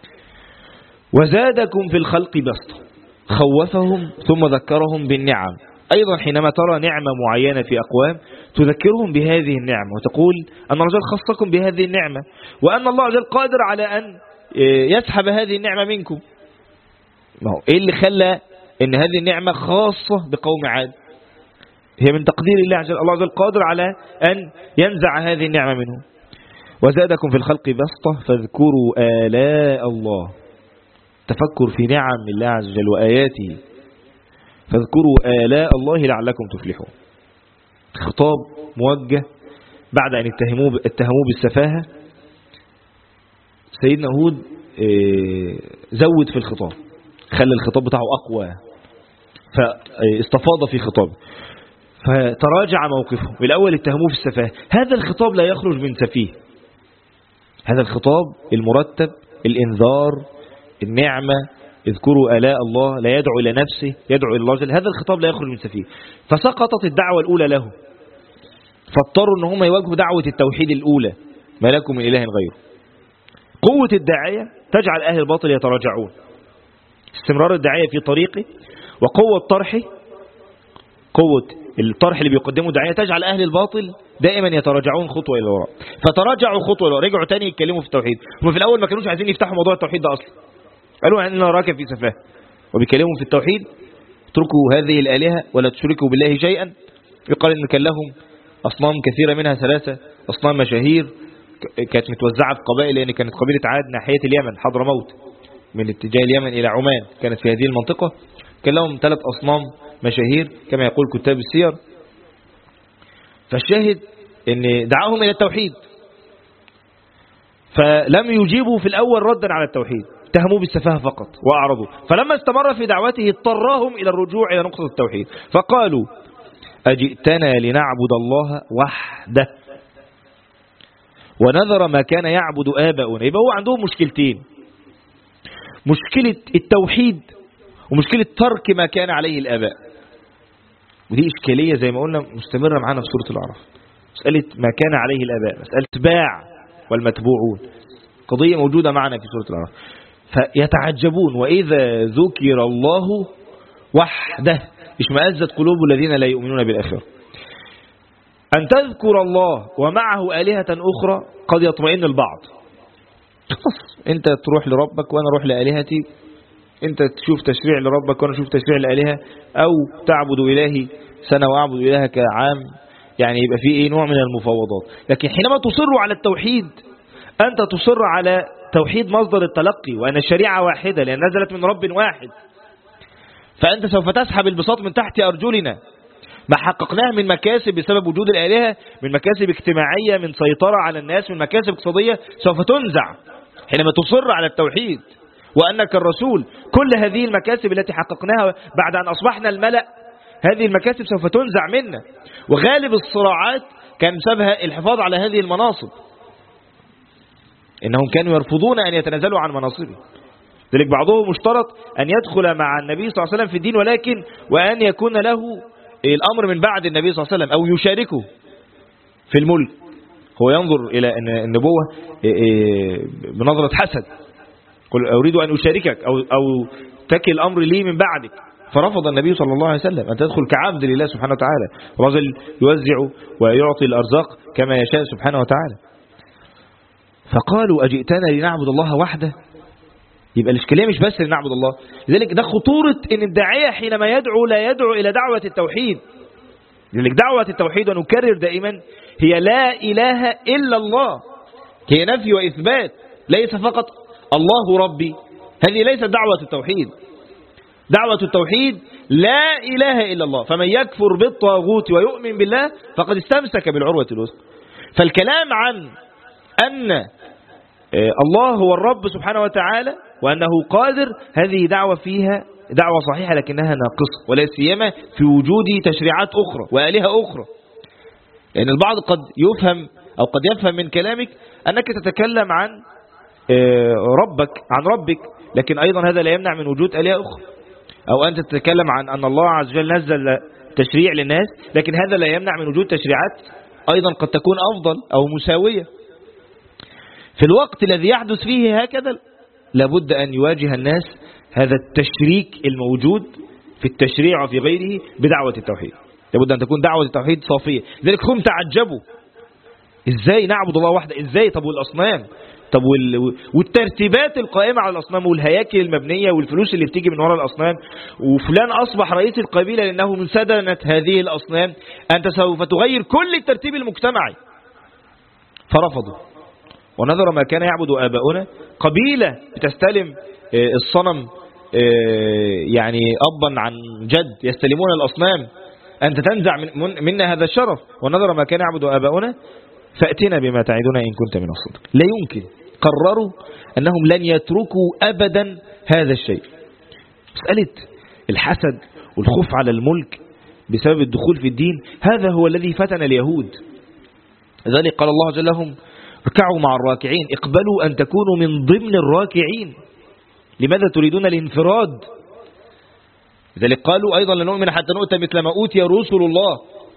وزادكم في الخلق بسطة، خوفهم ثم ذكرهم بالنعم. أيضا حينما ترى نعمة معينة في أقوام تذكرهم بهذه النعمة وتقول أن الرجل خصكم بهذه النعمة وأن الله عز وجل قادر على أن يسحب هذه النعمة منكم. ما هو إيه اللي خلى أن هذه النعمة خاصة بقوم عاد؟ هي من تقدير الله عز وجل، الله عز وجل قادر على أن ينزع هذه النعمة منهم. وزادكم في الخلق بسطة فاذكروا آلاء الله، تفكر في نعم الله عز وجل وآياته، فاذكروا آلاء الله لعلكم تفلحون. خطاب موجه بعد أن اتهموه بالسفاهة. سيدنا هود زود في الخطاب، خلى الخطاب بتاعه أقوى، فاستفاض في خطابه، فتراجع موقفه. بالأول اتهموه في السفاهة، هذا الخطاب لا يخرج من سفيه، هذا الخطاب المرتب الإنذار النعمة اذكروا آلاء الله، لا يدعو إلى نفسه يدعو إلى الله جل. هذا الخطاب لا يخرج من سفيه. فسقطت الدعوة الأولى له، فاضطروا ان هم يواجهوا دعوة التوحيد الأولى، ما لكم من إله غيره. قوة الداعية تجعل أهل الباطل يتراجعون، استمرار الداعية في طريقه وقوة طرحه، قوة الطرح اللي بيقدمه الداعية تجعل أهل الباطل دائما يتراجعون خطوة إلى وراء. فتراجعوا خطوة إلى وراء، رجعوا تاني يتكلموا في التوحيد. هم في الأول ما كانوش عايزين يفتحوا موضوع التوحيد ده أصلا، قالوا أننا راكب في سفاه وبيكلموا في التوحيد، اتركوا هذه الآلهة ولا تشركوا بالله شيئا. يقال إن كان لهم أصنام كثيرة منها 3 أصنام مشاهير كانت متوزعة في قبائل، لأن كانت قبيلة عاد ناحية اليمن حضرموت من اتجاه اليمن إلى عمان كانت في هذه المنطقة، كان لهم 3 أصنام مشاهير كما يقول كتاب السير. فالشاهد أن دعاهم إلى التوحيد، فلم يجيبوا في الأول ردا على التوحيد، اتهموه بالسفاهة فقط وأعرضوا. فلما استمر في دعوته اضطرهم إلى الرجوع إلى نقطة التوحيد، فقالوا أجئتنا لنعبد الله وحده ونذر ما كان يعبد آباؤنا. يبقى هو عندهم مشكلتين، مشكلة التوحيد ومشكلة ترك ما كان عليه الآباء. ودي إشكالية زي ما قلنا مستمرة معانا في سورة الأعراف. مسألة ما كان عليه الآباء، مسألة اتباع والمتبوعون، قضية موجودة معنا في سورة الأعراف. فيتعجبون وإذا ذكر الله وحده اشمأزت قلوب الذين لا يؤمنون بالآخرة. أن تذكر الله ومعه آلهة أخرى قد يطمئن البعض، أنت تروح لربك وأنا أروح لآلهتي، أنت تشوف تشريع لربك وأنا أشوف تشريع لآلهة، أو تعبد إلهي سنة وأعبد إلهك عام، يعني يبقى فيه نوع من المفاوضات. لكن حينما تصر على التوحيد أنت تصر على توحيد مصدر التلقي، وأن الشريعة واحدة لأن نزلت من رب واحد، فأنت سوف تسحب البساط من تحت أرجلنا. ما حققناه من مكاسب بسبب وجود الآلهة، من مكاسب اجتماعية، من سيطرة على الناس، من مكاسب اقتصادية، سوف تنزع حينما تصر على التوحيد وأنك الرسول. كل هذه المكاسب التي حققناها بعد أن أصبحنا الملأ، هذه المكاسب سوف تنزع منا. وغالب الصراعات كان سببها الحفاظ على هذه المناصب، إنهم كانوا يرفضون أن يتنازلوا عن مناصبه. ذلك بعضهم اشترط أن يدخل مع النبي صلى الله عليه وسلم في الدين، ولكن وأن يكون له الأمر من بعد النبي صلى الله عليه وسلم أو يشاركه في الملك. هو ينظر إلى النبوة بنظرة حسد، قل أريد أن أشاركك أو تكل الأمر لي من بعدك. فرفض النبي صلى الله عليه وسلم أن تدخل كعبد لله سبحانه وتعالى، رجل يوزع ويعطي الأرزاق كما يشاء سبحانه وتعالى. فقالوا أجئتنا لنعبد الله وحده. يبقى الإشكالية مش بس لنعبد الله، لذلك ده خطورة إن الداعية حينما يدعو لا يدعو إلى دعوة التوحيد. لذلك دعوة التوحيد ونكرر دائما هي لا إله إلا الله، هي نفي وإثبات، ليس فقط الله ربي. هذه ليست دعوة التوحيد. دعوة التوحيد لا إله إلا الله، فمن يكفر بالطاغوت ويؤمن بالله فقد استمسك بالعروة الوثقى. فالكلام عن أن الله هو الرب سبحانه وتعالى وأنه قادر، هذه دعوة فيها دعوة صحيحة لكنها ناقصة، ولا سيما في وجود تشريعات أخرى وآلهة أخرى. لأن البعض قد يفهم أو قد يفهم من كلامك أنك تتكلم عن ربك، لكن أيضا هذا لا يمنع من وجود آلهة أخرى. أو أنت تتكلم عن أن الله عز وجل نزل تشريع للناس، لكن هذا لا يمنع من وجود تشريعات أيضا قد تكون أفضل أو مساوية. في الوقت الذي يحدث فيه هكذا لابد أن يواجه الناس هذا التشريك الموجود في التشريع وفي غيره بدعوة التوحيد. لابد أن تكون دعوة التوحيد صافية. لذلك هم تعجبوا إزاي نعبد الله وحده، إزاي؟ طب والأصنام، طب والترتيبات القائمة على الأصنام والهياكل المبنية والفلوس اللي بتيجي من وراء الأصنام، وفلان أصبح رئيس القبيلة لأنه من سدنة هذه الأصنام، أنت سوف تغير كل الترتيب المجتمعي. فرفضوا ونظر ما كان يعبد آباؤنا. قبيلة بتستلم الصنم يعني أبا عن جد، يستلمون الأصنام، أنت تنزع منا هذا الشرف. ونظر ما كان يعبد آباؤنا فأتنا بما تعدنا إن كنت من الصدق. لا يمكن. قرروا أنهم لن يتركوا أبدا هذا الشيء. مسألة الحسد والخوف على الملك بسبب الدخول في الدين، هذا هو الذي فتن اليهود. لذلك قال الله جل لهم اركعوا مع الراكعين، اقبلوا أن تكونوا من ضمن الراكعين. لماذا تريدون الانفراد؟ لذلك قالوا أيضا لن نؤمن حتى نؤتى مثل ما أوتي رسل الله.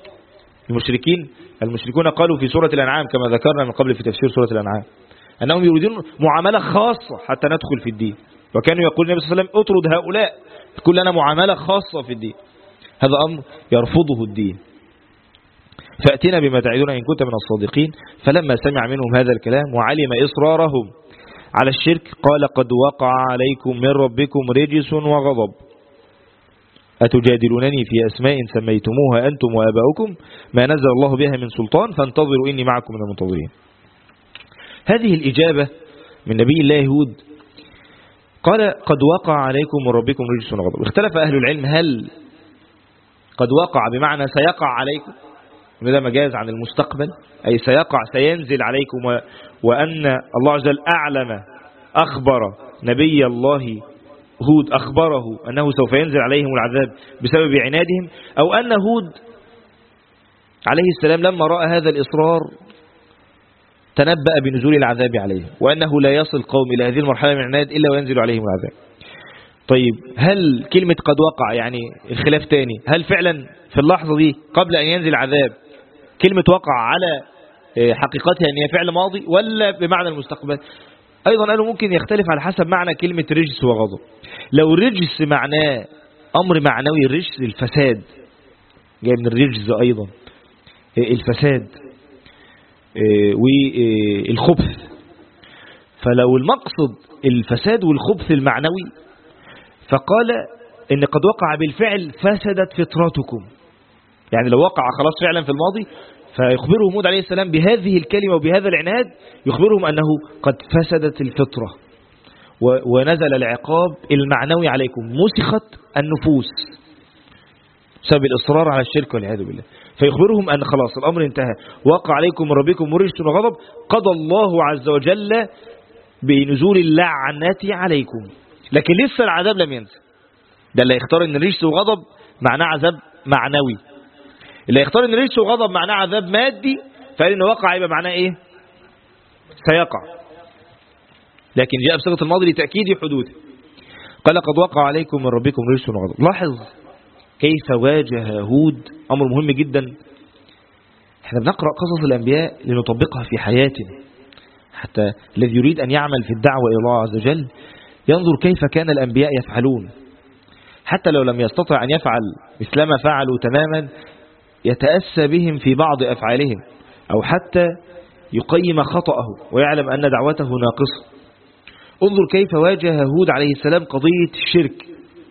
المشركون قالوا في سورة الأنعام كما ذكرنا من قبل في تفسير سورة الأنعام أنهم يريدون معاملة خاصة حتى ندخل في الدين، وكانوا يقول النبي صلى الله عليه وسلم اطرد هؤلاء، تكون لنا معاملة خاصة في الدين. هذا أمر يرفضه الدين. فأتنا بما تعدنا إن كنت من الصادقين. فلما سمع منهم هذا الكلام وعلم إصرارهم على الشرك قال قد وقع عليكم من ربكم رجس وغضب أتجادلونني في أسماء سميتموها أنتم وآباؤكم ما نزل الله بها من سلطان فانتظروا إني معكم من المنتظرين. هذه الإجابة من نبي الله هود. قال قد وقع عليكم من ربكم رجس وغضب. اختلف أهل العلم هل قد وقع بمعنى سيقع عليكم، وده مجاز عن المستقبل، أي سيقع سينزل عليكم، وأن الله عز وجل أعلم أخبر نبي الله هود أخبره أنه سوف ينزل عليهم العذاب بسبب عنادهم، أو أن هود عليه السلام لما رأى هذا الإصرار تنبأ بنزول العذاب عليهم، وأنه لا يصل قوم إلى هذه المرحلة من العناد إلا وينزل عليهم العذاب. طيب هل كلمة قد وقع يعني الخلاف تاني، هل فعلا في اللحظة دي قبل أن ينزل العذاب كلمة وقع على حقيقتها أن هي فعل ماضي ولا بمعنى المستقبل؟ أيضا قالوا ممكن يختلف على حسب معنى كلمة رجس وغضب. لو الرجس معناه أمر معنوي، الرجس الفساد، جاي من الرجز أيضا الفساد والخبث، فلو المقصد الفساد والخبث المعنوي فقال إن قد وقع بالفعل فسدت فطرتكم، يعني لو وقع خلاص فعلا في الماضي فيخبرهم هود عليه السلام بهذه الكلمة وبهذا العناد، يخبرهم أنه قد فسدت الفطرة ونزل العقاب المعنوي عليكم، مسخت النفوس بسبب الإصرار على الشرك والعياذ بالله، فيخبرهم أن خلاص الأمر انتهى، وقع عليكم من ربكم رجس وغضب، قضى الله عز وجل بنزول اللعنة عليكم، لكن لسه العذاب لم ينزل. ده اللي يختار ان الرجس وغضب معناه عذاب معنوي، اللي يختار ان الرجس وغضب معناه عذاب مادي فقال ان وقع يبقى معناه ايه؟ سيقع، لكن جاء بصيغة الماضي لتأكيد حدوثه. قال قد وقع عليكم من ربكم رجس وغضب. لاحظ كيف واجه هود، أمر مهم جدا. احنا بنقرأ قصص الأنبياء لنطبقها في حياتنا، حتى الذي يريد أن يعمل في الدعوة إلى الله عز وجل ينظر كيف كان الأنبياء يفعلون، حتى لو لم يستطع أن يفعل مثلما فعلوا تماما يتأسى بهم في بعض أفعالهم، أو حتى يقيم خطأه ويعلم أن دعوته ناقصة. انظر كيف واجه هود عليه السلام قضية الشرك.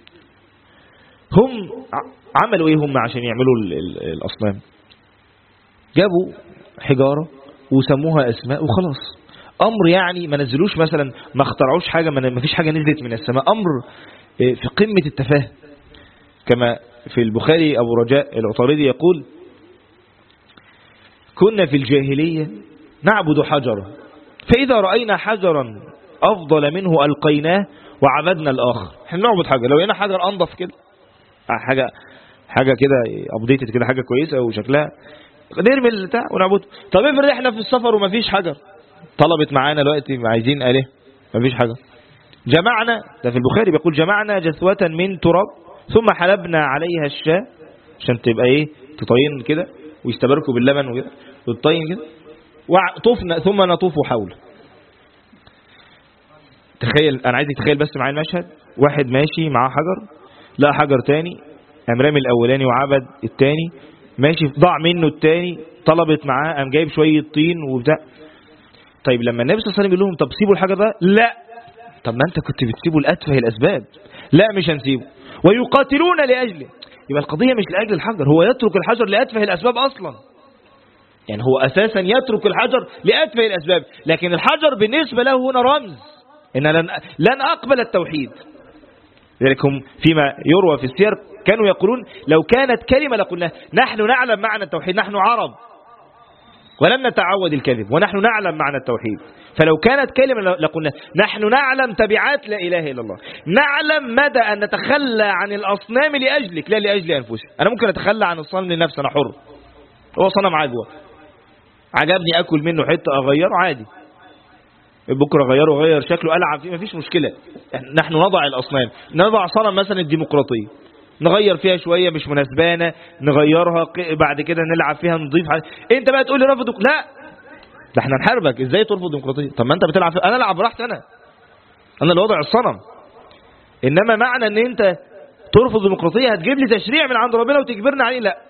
هم عملوا ايه هم عشان يعملوا الأصنام؟ جابوا حجارة وسموها أسماء وخلاص، أمر يعني ما نزلوش مثلا، ما اخترعوش حاجة، ما فيش حاجة نزلت من السماء، أمر في قمة التفاهة. كما في البخاري أبو رجاء العطاردي يقول كنا في الجاهلية نعبد حجرا، فإذا رأينا حجرا أفضل منه ألقيناه وعبدنا الآخر. احنا نعبد حجر، لو لقينا حجر أنضف كده، حاجة كده أبديتد كده، حاجة كويسة وشكلها، نرمي البتاع ونعبده. طب افرض احنا في السفر ومفيش حجر، طلبت معانا دلوقتي عايزين آله، مفيش حجر، جمعنا، ده في البخاري بيقول جمعنا جثوة من تراب ثم حلبنا عليها الشاة عشان تبقى ايه، تطين كده ويستبركوا باللبن وكده وتطين كده، وطفنا ثم نطوف حول. تخيل، انا عايزك تخيل بس معايا المشهد، واحد ماشي معاه حجر، لا حجر تاني، قام رامي الاولاني وعبد التاني، ماشي ضاع منه التاني، طلبت معاه قام جايب شويه طين وبتاع. طيب لما النبي صلى الله عليه وسلم يقول لهم طب سيبوا الحجر ده، لا، طب ما انت كنت بتسيبه لأتفه الاسباب، لا مش هنسيبه، ويقاتلون لاجله. يبقى القضيه مش لاجل الحجر، هو يترك الحجر لأتفه الاسباب اصلا، يعني هو اساسا يترك الحجر لأتفه الاسباب، لكن الحجر بالنسبه له هنا رمز ان لن اقبل التوحيد. لذلك هم فيما يروى في السير كانوا يقولون لو كانت كلمة لقلنا، نحن نعلم معنى التوحيد، نحن عرب ولم نتعود الكذب ونحن نعلم معنى التوحيد، فلو كانت كلمة لقلنا نحن نعلم تبعات لا إله إلا الله، نعلم مدى أن نتخلى عن الأصنام لأجلك لا لأجل أنفسي. أنا ممكن أتخلى عن الصنم لنفسي، أنا حر، هو صنم عجوة عجبني أكل منه حتة أغيره عادي، بكرة غير شكله ألعب فيه مفيش مشكلة. نحن نضع الأصنام، نضع صنم مثلا الديمقراطية نغير فيها شوية مش مناسبانا نغيرها، بعد كده نلعب فيها نضيف حاجة. انت بقى تقول لي رفضك، لا ده احنا نحاربك، ازاي ترفض الديمقراطية؟ طب ما انت بتلعب فيها. انا العب براحتي، انا اللي وضع الصنم، انما معنى ان انت ترفض الديمقراطية هتجيب لي تشريع من عند ربنا وتجبرنا عليه، لا.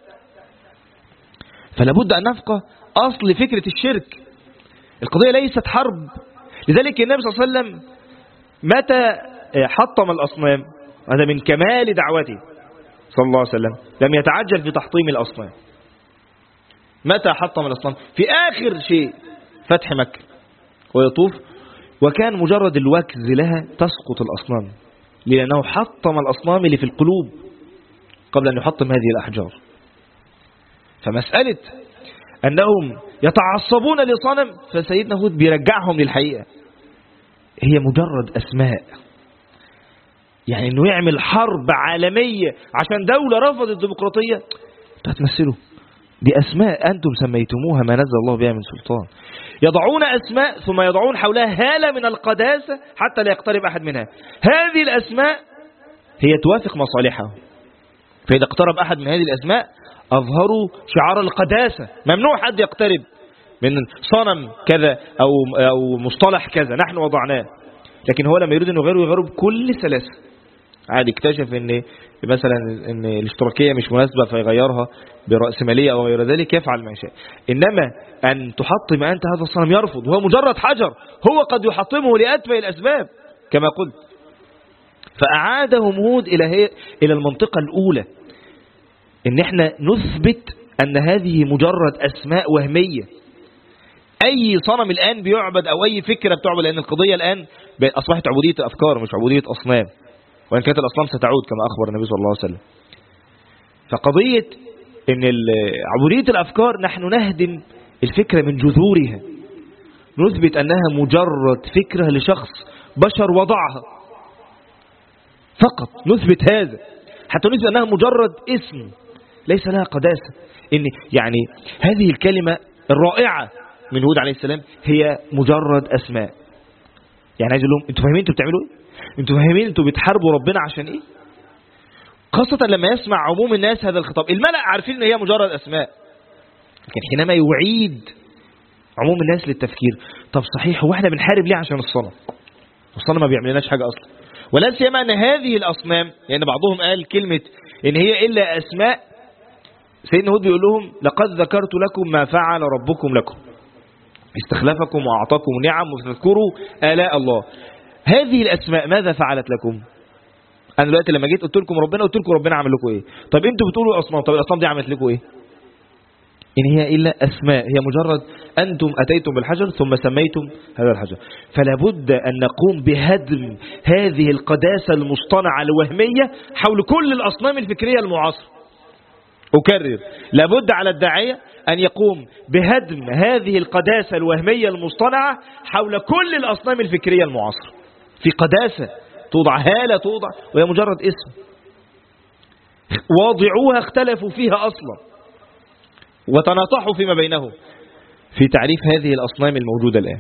فلا بد ان نفقه اصل فكرة الشرك. القضية ليست حرب. لذلك النبي صلى الله عليه وسلم متى حطم الأصنام، هذا من كمال دعوته صلى الله عليه وسلم، لم يتعجل في تحطيم الأصنام. متى حطم الأصنام؟ في آخر شيء فتح مكة ويطوف، وكان مجرد الوكز لها تسقط الأصنام، لأنه حطم الأصنام اللي في القلوب قبل أن يحطم هذه الأحجار. فمسألة أنهم يتعصبون لصنم، فسيدنا هود بيرجعهم للحقيقة. هي مجرد أسماء. يعني انه يعمل حرب عالمية عشان دولة رفضت الديمقراطية، هتمثلوا دي أسماء أنتم سميتموها ما نزل الله بها من سلطان. يضعون أسماء ثم يضعون حولها هالة من القداسة حتى لا يقترب أحد منها. هذه الأسماء هي توافق مصالحهم، فإذا اقترب أحد من هذه الأسماء أظهروا شعار القداسة. ممنوع حد يقترب من صنم كذا أو مصطلح كذا نحن وضعناه. لكن هو لما يريد أنه يغيره بكل سلاسة. عادي اكتشف ان مثلا ان الاشتراكية مش مناسبة فيغيرها برأسمالية او غير ذلك، يفعل ما يشاء. انما ان تحطم انت هذا الصنم يرفض، وهو مجرد حجر، هو قد يحطمه لأتفه الاسباب كما قلت. فأعادهم هود الى المنطقة الاولى، ان احنا نثبت ان هذه مجرد اسماء وهمية. اي صنم الان بيعبد او اي فكرة بتعبد، لان القضية الان اصبحت عبودية افكار مش عبودية اصنام، وإن كانت الأصنام ستعود كما أخبر النبي صلى الله عليه وسلم. فقضية إن عبودية الأفكار نحن نهدم الفكرة من جذورها، نثبت أنها مجرد فكرة لشخص بشر وضعها فقط، نثبت هذا حتى نثبت أنها مجرد اسم ليس لها قداسة. إن يعني هذه الكلمة الرائعة من هود عليه السلام هي مجرد أسماء. يعني عايز لهم أنتوا فاهمين أنتوا بتعملوا إيه؟ انتوا فاهمين انتوا بتحاربوا ربنا عشان ايه؟ خاصة لما يسمع عموم الناس هذا الخطاب. الملأ عارفين ان هي مجرد اسماء، لكن حينما يعيد عموم الناس للتفكير، طب صحيح هو احنا بنحارب ليه؟ عشان الصنم. الصنم ما بيعملناش حاجة اصلا، ولا سيما ان هذه الاصنام، يعني بعضهم قال كلمة ان هي الا اسماء. سيدنا هود بيقول لهم لقد ذكرت لكم ما فعل ربكم لكم، استخلفكم واعطاكم نعم وتذكروا آلاء الله. هذه الأسماء ماذا فعلت لكم؟ أنا دلوقتي لما جيت قلت لكم ربنا عمل لكم إيه؟ طب أنتوا بتقولوا أصنام، طب الأصنام دي عملت لكم إيه؟ إن هي إلا أسماء، هي مجرد أنتم أتيتم بالحجر ثم سميتم هذا الحجر. فلا بد أن نقوم بهدم هذه القداسة المصطنعة الوهمية حول كل الأصنام الفكرية المعاصرة. أكرر، لابد على الداعية أن يقوم بهدم هذه القداسة الوهمية المصطنعة حول كل الأصنام الفكرية المعاصرة. في قداسة توضع، هالة توضع، وهي مجرد اسم واضعوها اختلفوا فيها أصلا وتناطحوا فيما بينهم في تعريف هذه الأصنام الموجودة الآن.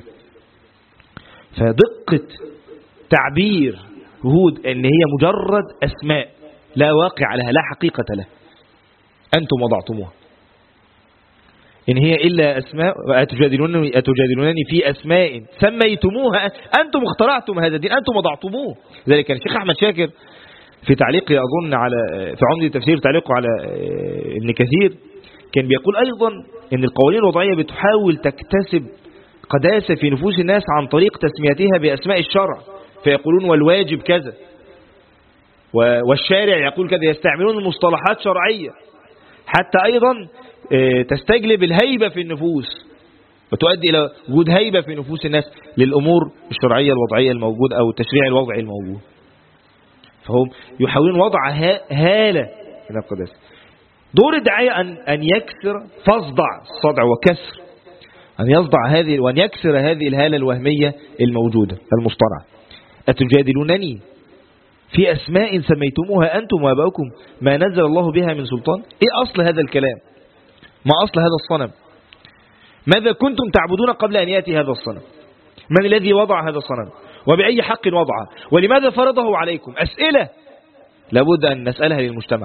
فدقة تعبير هود أن هي مجرد أسماء لا واقع لها، لا حقيقة لها، أنتم وضعتموها. إن هي إلا أسماء أتجادلونني في أسماء سميتموها أنتم اخترعتم هذا الدين، أنتم وضعتموه. ذلك كان الشيخ أحمد شاكر في تعليقه أظن على في عمدة التفسير تعليقه على ابن كثير كان بيقول أيضا إن القوانين الوضعية بتحاول تكتسب قداسة في نفوس الناس عن طريق تسميتها بأسماء الشرع، فيقولون والواجب كذا والشارع يقول كذا، يستعملون المصطلحات شرعية حتى أيضا تستجلب الهيبة في النفوس وتؤدي إلى وجود هيبة في نفوس الناس للأمور الشرعية الوضعية الموجودة أو التشريع الوضعي الموجود. فهم يحاولون وضع هالة من القداسة. دور الداعية أن يكسر فاصدع الصدع وكسر، أن يصدع هذه وأن يكسر هذه الهالة الوهمية الموجودة المصطنعة. أتجادلونني في أسماء سميتموها أنتم وآباؤكم ما نزل الله بها من سلطان. إيه أصل هذا الكلام؟ ما أصل هذا الصنم؟ ماذا كنتم تعبدون قبل أن يأتي هذا الصنم؟ من الذي وضع هذا الصنم؟ وبأي حق وضعه؟ ولماذا فرضه عليكم؟ أسئلة لابد أن نسألها للمجتمع.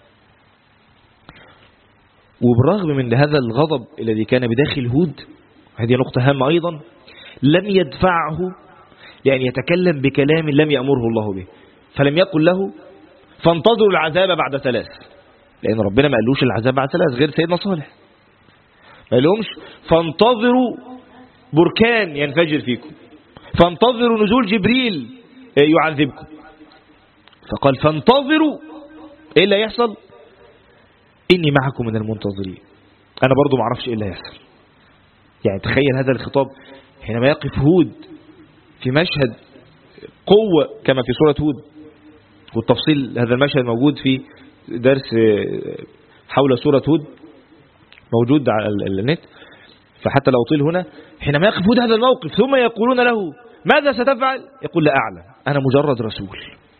وبالرغم من هذا الغضب الذي كان بداخل هود، هذه نقطة هامة أيضا، لم يدفعه لأن يتكلم بكلام لم يأمره الله به. فلم يقل له فانتظروا العذاب بعد 3، لأن ربنا ما قالوش العذاب بعد 3 غير سيدنا صالح. ما قالهمش فانتظروا بركان ينفجر فيكم، فانتظروا نزول جبريل يعذبكم. فقال فانتظروا، ايه اللي هيحصل؟ اني معكم من المنتظرين. انا برضو ما اعرفش ايه اللي هيحصل. يعني تخيل هذا الخطاب حينما يقف هود في مشهد قوة كما في سورة هود، والتفصيل هذا المشهد موجود في درس حول سورة هود موجود على النت، فحتى لو طيل هنا. حينما يقف هود هذا الموقف ثم يقولون له ماذا ستفعل؟ يقول لا أعلم، أنا مجرد رسول.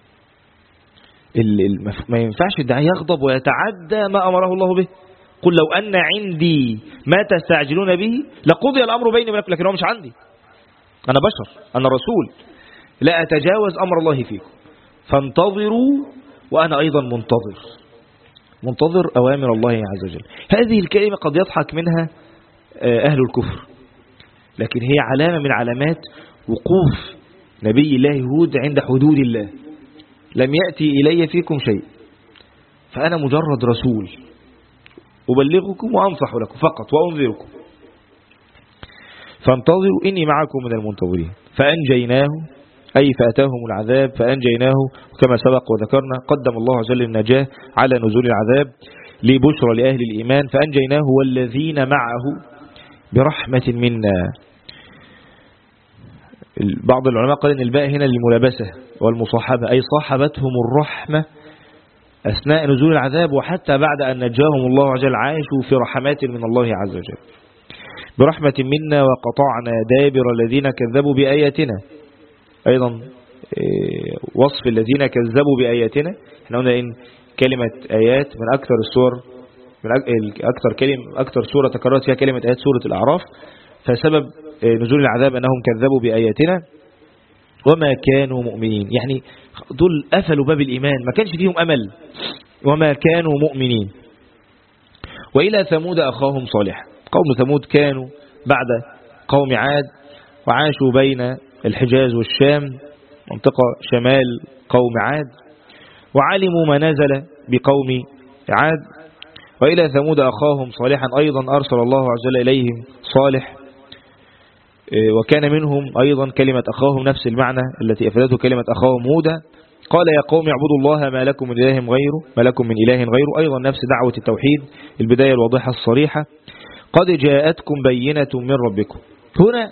ما ينفعش الداعي يغضب ويتعدى ما أمره الله به. قل لو أن عندي ما تستعجلون به لقضي الأمر بيني وبينكم، لكن هو مش عندي، أنا بشر، أنا رسول، لا أتجاوز أمر الله فيكم، فانتظروا وأنا أيضا منتظر أوامر الله عز وجل. هذه الكلمة قد يضحك منها أهل الكفر، لكن هي علامة من علامات وقوف نبي الله هود عند حدود الله. لم يأتي إلي فيكم شيء، فأنا مجرد رسول أبلغكم وأنصح لكم فقط وأنذركم، فانتظروا إني معكم من المنتظرين. فأنجيناه، أي فأتاهم العذاب فأنجيناه، كما سبق وذكرنا قدم الله عز وجل النجاة على نزول العذاب لبشرى لأهل الإيمان. فأنجيناه والذين معه برحمة منا. بعض العلماء قال إن الباء هنا للملابسة والمصاحبة، أي صاحبتهم الرحمة أثناء نزول العذاب، وحتى بعد أن نجاهم الله عز وجل عاشوا في رحمات من الله عز وجل. برحمة منا وقطعنا دابر الذين كذبوا بآياتنا. أيضا وصف الذين كذبوا بآياتنا، احنا قلنا إن كلمة آيات من أكثر السور، من أكثر سورة تكررت فيها كلمة آيات سورة الأعراف. فسبب نزول العذاب أنهم كذبوا بآياتنا وما كانوا مؤمنين، يعني دول قفلوا باب الإيمان، ما كانش فيهم أمل، وما كانوا مؤمنين. وإلى ثمود أخاهم صالح. قوم ثمود كانوا بعد قوم عاد، وعاشوا بين الحجاز والشام، منطقة شمال قوم عاد، وعلموا ما نزل بقوم عاد. وإلى ثمود أخاهم صالحا، أيضا أرسل الله عز وجل إليهم صالح، وكان منهم أيضا كلمة أخاهم نفس المعنى التي أفادته كلمة أخاهم هودا. قال يا قوم اعبدوا الله ما لكم من إله غيره، أيضا نفس دعوة التوحيد، البداية الواضحة الصريحة. قد جاءتكم بينة من ربكم. هنا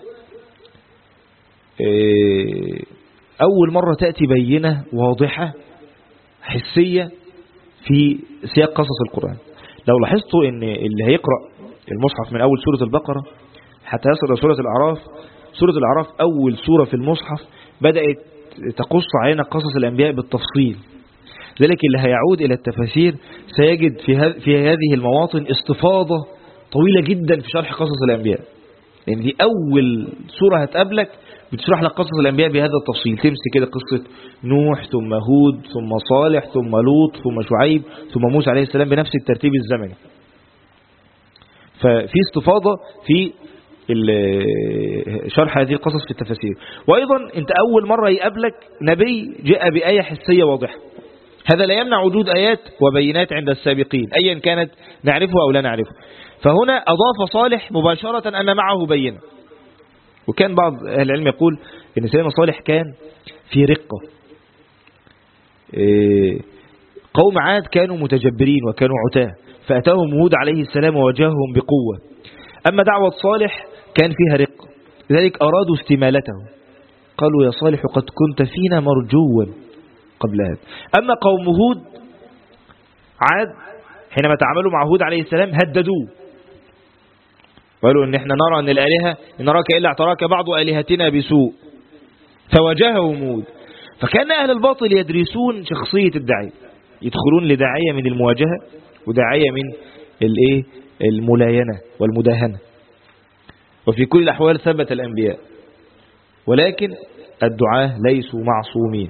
أول مرة تأتي بينة واضحة حسية في سياق قصص القرآن. لو لاحظتوا ان اللي هيقرأ المصحف من أول سورة البقرة حتى يصل إلى سورة الأعراف، سورة الأعراف أول سورة في المصحف بدأت تقص علينا قصص الأنبياء بالتفصيل. ذلك اللي هيعود إلى التفاسير سيجد في هذه المواطن استفاضة طويلة جدا في شرح قصص الأنبياء، لأن دي أول سورة هتقابلك بتشرح لك قصص الأنبياء بهذا التفصيل. تمسك كده قصة نوح ثم هود ثم صالح ثم لوط ثم شعيب ثم موسى عليه السلام بنفس الترتيب الزمني. ففي استفاضة في شرح هذه القصص في التفاسير. وأيضا أنت أول مرة يقابلك نبي جاء بآية حسية واضحة، هذا لا يمنع وجود آيات وبينات عند السابقين أيا كانت نعرفها أو لا نعرفها. فهنا أضاف صالح مباشرة أن معه بينة. وكان بعض أهل العلم يقول أن سيدنا صالح كان في رقة. قوم عاد كانوا متجبرين وكانوا عتاه، فأتاهم هود عليه السلام وواجههم بقوة. أما دعوة صالح كان فيها رقة، لذلك أرادوا استمالته، قالوا يا صالح قد كنت فينا مرجوا قبل هذا. أما قوم هود عاد حينما تعاملوا مع هود عليه السلام هددوه، قالوا إن احنا نرى أن الآلهة إن نراك إلا اعتراك بعض آلهتنا بسوء، فواجههم هود. فكان أهل الباطل يدرسون شخصية الداعية، يدخلون لداعية من المواجهة وداعية من الملاينة والمداهنة. وفي كل الأحوال ثبت الأنبياء، ولكن الدعاة ليسوا معصومين.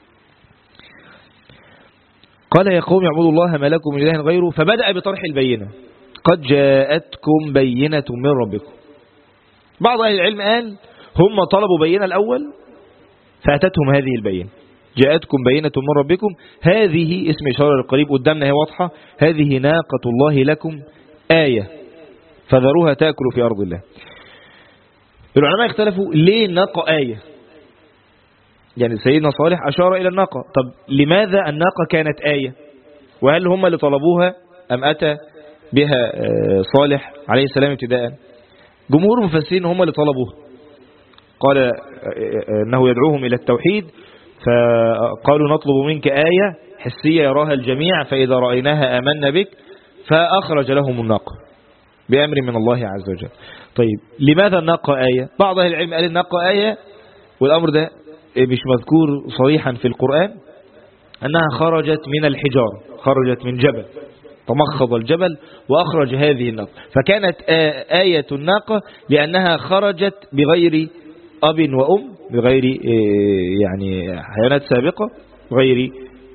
قال يا قوم اعبدوا الله ما لكم من إله غيره، فبدأ بطرح البينة. قد جاءتكم بينة من ربكم. بعض أهل العلم قال هم طلبوا بينة الأول فأتتهم هذه البينة. جاءتكم بينة من ربكم، هذه اسم إشارة للقريب قدامنا هي واضحة، هذه ناقة الله لكم آية فذروها تأكل في أرض الله. العلماء اختلفوا ليه الناقة آية؟ يعني سيدنا صالح أشار إلى الناقة، طب لماذا الناقة كانت آية؟ وهل هم اللي طلبوها أم أتى بها صالح عليه السلام ابتداء؟ جمهور المفسرين هم اللي طلبوها، قال أنه يدعوهم إلى التوحيد، فقالوا نطلب منك آية حسية يراها الجميع، فإذا رأيناها آمنا بك، فأخرج لهم الناقة بأمر من الله عز وجل. طيب لماذا الناقة آية؟ بعض أهل العلم قال الناقة آية والأمر ده مش مذكور صريحا في القرآن، أنها خرجت من الحجارة، خرجت من جبل، تمخض الجبل وأخرج هذه الناقة. فكانت آية الناقة لأنها خرجت بغير أب وأم، بغير يعني حيوانات سابقة، بغير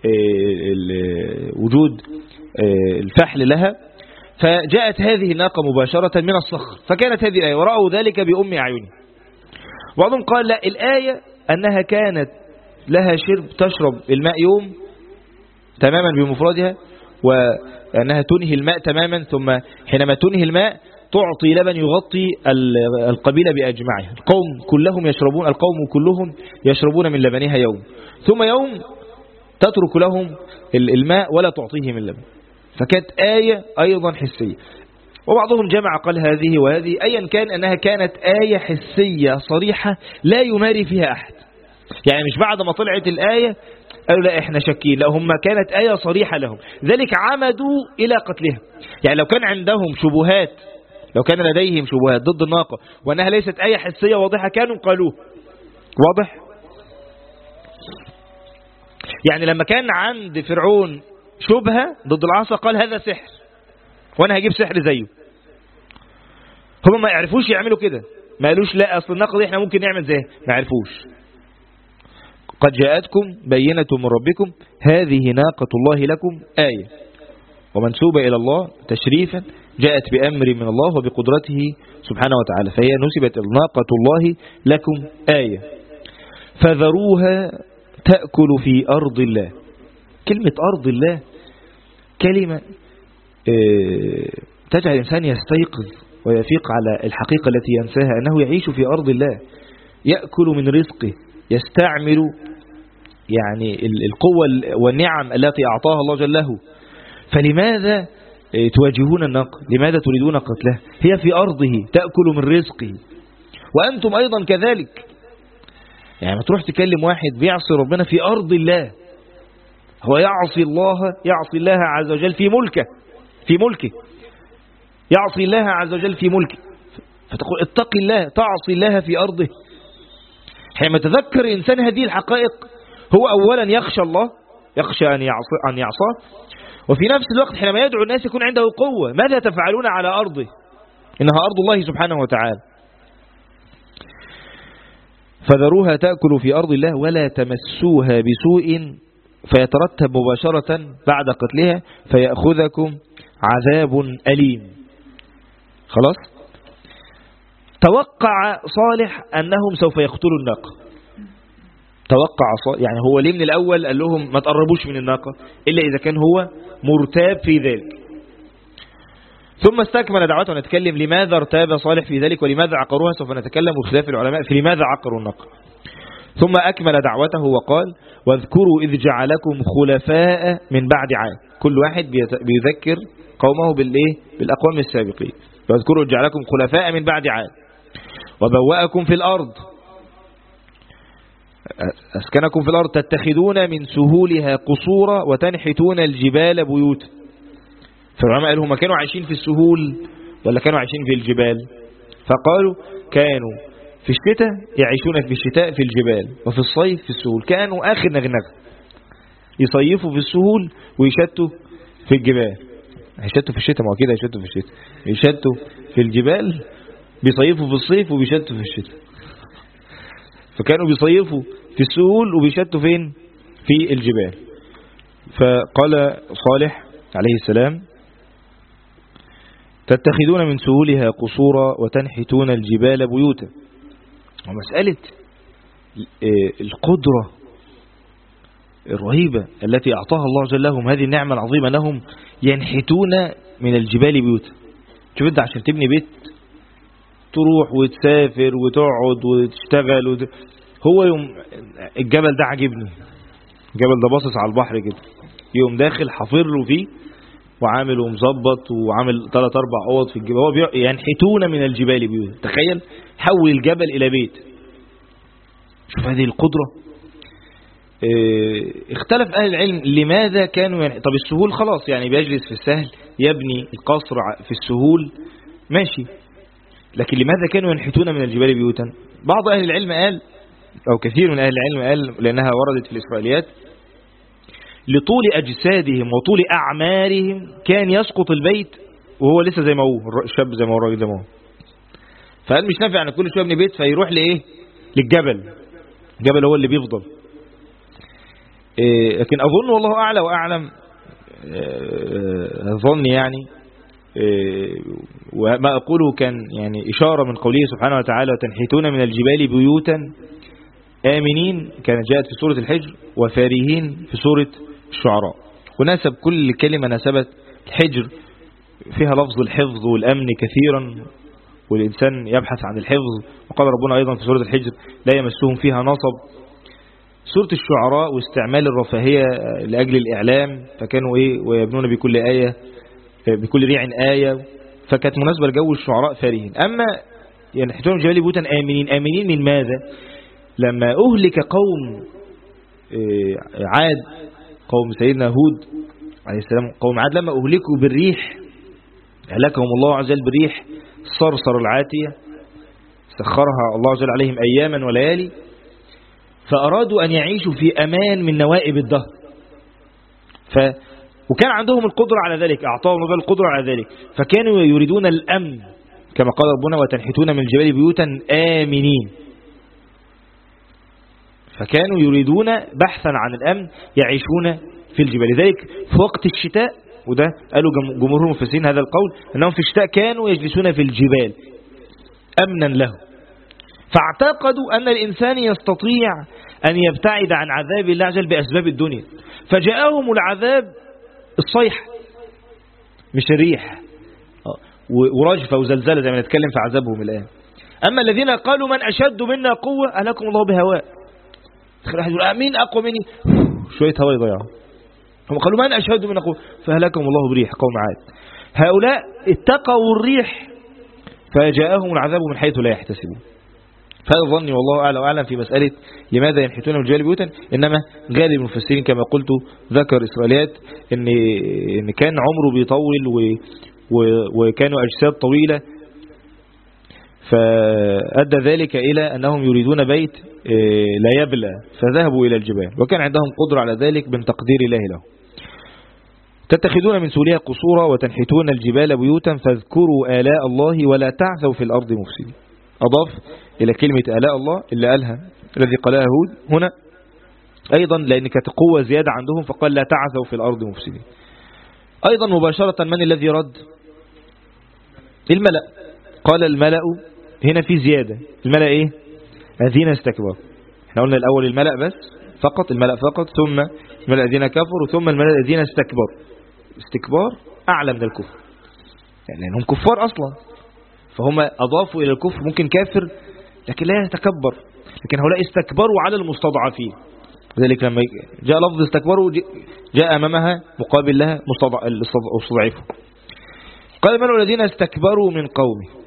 وجود الفحل لها، فجاءت هذه الناقة مباشرة من الصخر، فكانت هذه الآية ورأوا ذلك بأم أعينهم. بعضهم قال لا، الآية أنها كانت لها شرب، تشرب الماء يوم تماما بمفردها، وأنها تنهي الماء تماما، ثم حينما تنهي الماء تعطي لبن يغطي القبيلة بأجمعها، القوم كلهم يشربون، القوم كلهم يشربون من لبنها يوم، ثم يوم تترك لهم الماء ولا تعطيهم اللبن. فكانت آية أيضا حسية. وبعضهم جمع قال هذه وهذه، أيا كان أنها كانت آية حسية صريحة لا يماري فيها أحد. يعني مش بعد ما طلعت الآية قالوا لا احنا شاكين، لا، هم كانت آية صريحة لهم، ذلك عمدوا إلى قتلها. يعني لو كان عندهم شبهات، لو كان لديهم شبهات ضد الناقة وأنها ليست آية حسية واضحة كانوا قالوه. واضح؟ يعني لما كان عند فرعون شبهة ضد العصا قال هذا سحر وأنا هجيب سحر زيه. هم ما يعرفوش يعملوا كده، ما قالوش لا أصل الناقة دي احنا ممكن نعمل زيها، ما يعرفوش. قد جاءتكم بينة من ربكم هذه ناقة الله لكم آية، ومنسوبة إلى الله تشريفا، جاءت بأمر من الله وبقدرته سبحانه وتعالى، فهي نسبت ناقة الله لكم آية. فذروها تأكل في أرض الله. كلمة أرض الله كلمة تجعل الإنسان يستيقظ ويفيق على الحقيقة التي ينساها، أنه يعيش في أرض الله، يأكل من رزقه، يستعمل يعني القوة والنعم التي أعطاها الله جل له. فلماذا تواجهون الناقة؟ لماذا تريدون قتلها؟ هي في أرضه تأكل من رزقه، وأنتم أيضا كذلك. يعني ما تروح تكلم واحد بيعصي ربنا في أرض الله، هو يعصي الله عز وجل في ملكه يعصي الله عز وجل في ملكه، فتقول اتق الله، تعصي الله في أرضه. حينما تذكر الإنسان هذه الحقائق هو أولا يخشى الله، يخشى أن يعصاه، وفي نفس الوقت حينما يدعو الناس يكون عنده قوة. ماذا تفعلون على أرضه؟ إنها أرض الله سبحانه وتعالى. فذروها تأكل في أرض الله ولا تمسوها بسوء فيترتب مباشرة بعد قتلها فيأخذكم عذاب أليم. خلاص؟ توقع صالح أنهم سوف يقتلوا الناقة. توقع صالح، يعني هو ليه من الأول قال لهم ما تقربوش من الناقة إلا إذا كان هو مرتاب في ذلك. ثم استكمل دعوته ونتكلم لماذا ارتاب صالح في ذلك ولماذا عقروها، سوف نتكلم وخلاف العلماء في لماذا عقروا الناقة. ثم أكمل دعوته وقال واذكروا إذ جعلكم خلفاء من بعد عاد. كل واحد بيذكر قومه بالأقوام السابقين. واذكروا إذ جعلكم خلفاء من بعد عاد وبوأكم في الأرض، أسكنكم في الأرض، تتخذون من سهولها قصورا وتنحتون الجبال بيوتا. فالعلماء قالوا هم كانوا عايشين في السهول ولا كانوا عايشين في الجبال؟ فقالوا كانوا في الشتاء يعيشون في الشتاء في الجبال، وفي الصيف في السهول. كانوا آخر نغنغ، يصيفوا في السهول ويشتوا في الجبال. يشتوا في الشتاء، ما هو كده يشتوا في الشتاء، يشتوا في الجبال، بيصيفوا في الصيف وبيشتوا في الشتاء. فكانوا بيصيفوا في السهول وبيشتوا فين؟ في الجبال. فقال صالح عليه السلام تتخذون من سهولها قصورا وتنحتون الجبال بيوتا. ومسألة القدرة الرهيبة التي أعطاها الله جل لهم، هذه النعمة العظيمة لهم، ينحتون من الجبال بيوتا. شوف انت عشان تبني بيت تروح وتسافر وتقعد وتشتغل هو يوم الجبل ده عجبني، الجبل ده باصص على البحر كده، يوم داخل حفر له فيه وعامل ومظبط وعامل 3-4 اوض في الجبل. هو ينحتون من الجبال بيوتا. تخيل حول الجبل الى بيت. شوف هذه القدرة. اختلف اهل العلم لماذا كانوا طب السهول خلاص، يعني بيجلس في السهل يبني القصر في السهول ماشي، لكن لماذا كانوا ينحتون من الجبال بيوتا؟ بعض اهل العلم قال أو كثير من أهل العلم قال لأنها وردت في الإسرائيليات، لطول أجسادهم وطول أعمارهم كان يسقط البيت وهو لسه زي ما هو الشاب، زي ما هو الراجل زي ما هو. فقال مش نافع أن كل شوية ابن بيت فيروح لإيه؟ للجبل. الجبل هو اللي بيفضل. لكن أظن والله أعلى وأعلم، أظن يعني وما أقوله كان يعني إشارة من قوله سبحانه وتعالى وتنحتون من الجبال بيوتا آمنين، كانت جاءت في سورة الحجر، وفارهين في سورة الشعراء. ونسب كل كلمة نسبت الحجر فيها لفظ الحفظ والأمن كثيرا، والإنسان يبحث عن الحفظ. وقال ربنا أيضا في سورة الحجر لا يمسهم فيها نصب. سورة الشعراء واستعمال الرفاهية لأجل الإعلام، فكانوا ويبنون بكل آية بكل ريع آية، فكانت مناسبة لجو الشعراء فارهين. أما ينحتون من الجبال بيوتا آمنين، آمنين من ماذا؟ لما أهلك قوم عاد، قوم سيدنا هود عليه السلام، قوم عاد لما أهلكوا بالريح، أهلكهم الله عز وجل بالريح الصرصر العاتية، سخرها الله عز وجل عليهم أياما وليالي، فأرادوا أن يعيشوا في أمان من نوائب الدهر. وكان عندهم القدرة على ذلك، أعطاهم الله القدرة على ذلك، فكانوا يريدون الأمن كما قال ربنا وتنحتون من الجبال بيوتا آمنين. فكانوا يريدون بحثا عن الأمن يعيشون في الجبال. لذلك في وقت الشتاء، وده قالوا جمهور المفسرين هذا القول، أنهم في الشتاء كانوا يجلسون في الجبال أمنا له. فاعتقدوا أن الإنسان يستطيع أن يبتعد عن عذاب الله عز وجل بأسباب الدنيا، فجاءهم العذاب الصيحة مش الريح، ورجفة وزلزلة زي ما نتكلم في عذابهم الآن. أما الذين قالوا من أشد منا قوة أهلكم الله بهواء. واحد يقول مين أقوى مني؟ شوية هواء يضيعهم. هم قالوا من أشد منا قوة فأهلكم الله بريح قوم عاد. هؤلاء اتقوا الريح فجاءهم العذاب من حيث لا يحتسبون. فهذا ظني والله أعلى وأعلم في مسألة لماذا ينحتون من الجبال بيوتا. إنما غالب المفسرين كما قلت ذكر إسرائيليات إن كان عمره بيطول وكانوا أجساد طويلة، فأدى ذلك إلى أنهم يريدون بيت لا يبلى فذهبوا إلى الجبال، وكان عندهم قدرة على ذلك من تقدير الله له. تتخذون من سولها قصورا وتنحتون الجبال بيوتا فاذكروا آلاء الله ولا تعثوا في الأرض مفسدين. أضاف إلى كلمة آلاء الله اللي قالها الذي قالها هود هنا أيضا لأن كانت قوة زيادة عندهم، فقال لا تعثوا في الأرض مفسدين. أيضا مباشرة من الذي رد؟ الملأ. قال الملأ هنا في زيادة. الملأ إيه؟ الذين استكبروا. احنا قلنا الأول الملأ بس فقط، الملأ فقط، ثم الملأ الذين كفروا، ثم الملأ الذين استكبروا. استكبار أعلى من الكفر، يعني لأنهم كفار أصلا، فهم أضافوا إلى الكفر. ممكن كافر لكن لا يتكبر، لكن هؤلاء استكبروا على المستضعفين. لذلك لما جاء لفظ استكبروا جاء أمامها مقابل لها مستضعفه. قال الملأ الذين استكبروا من قومه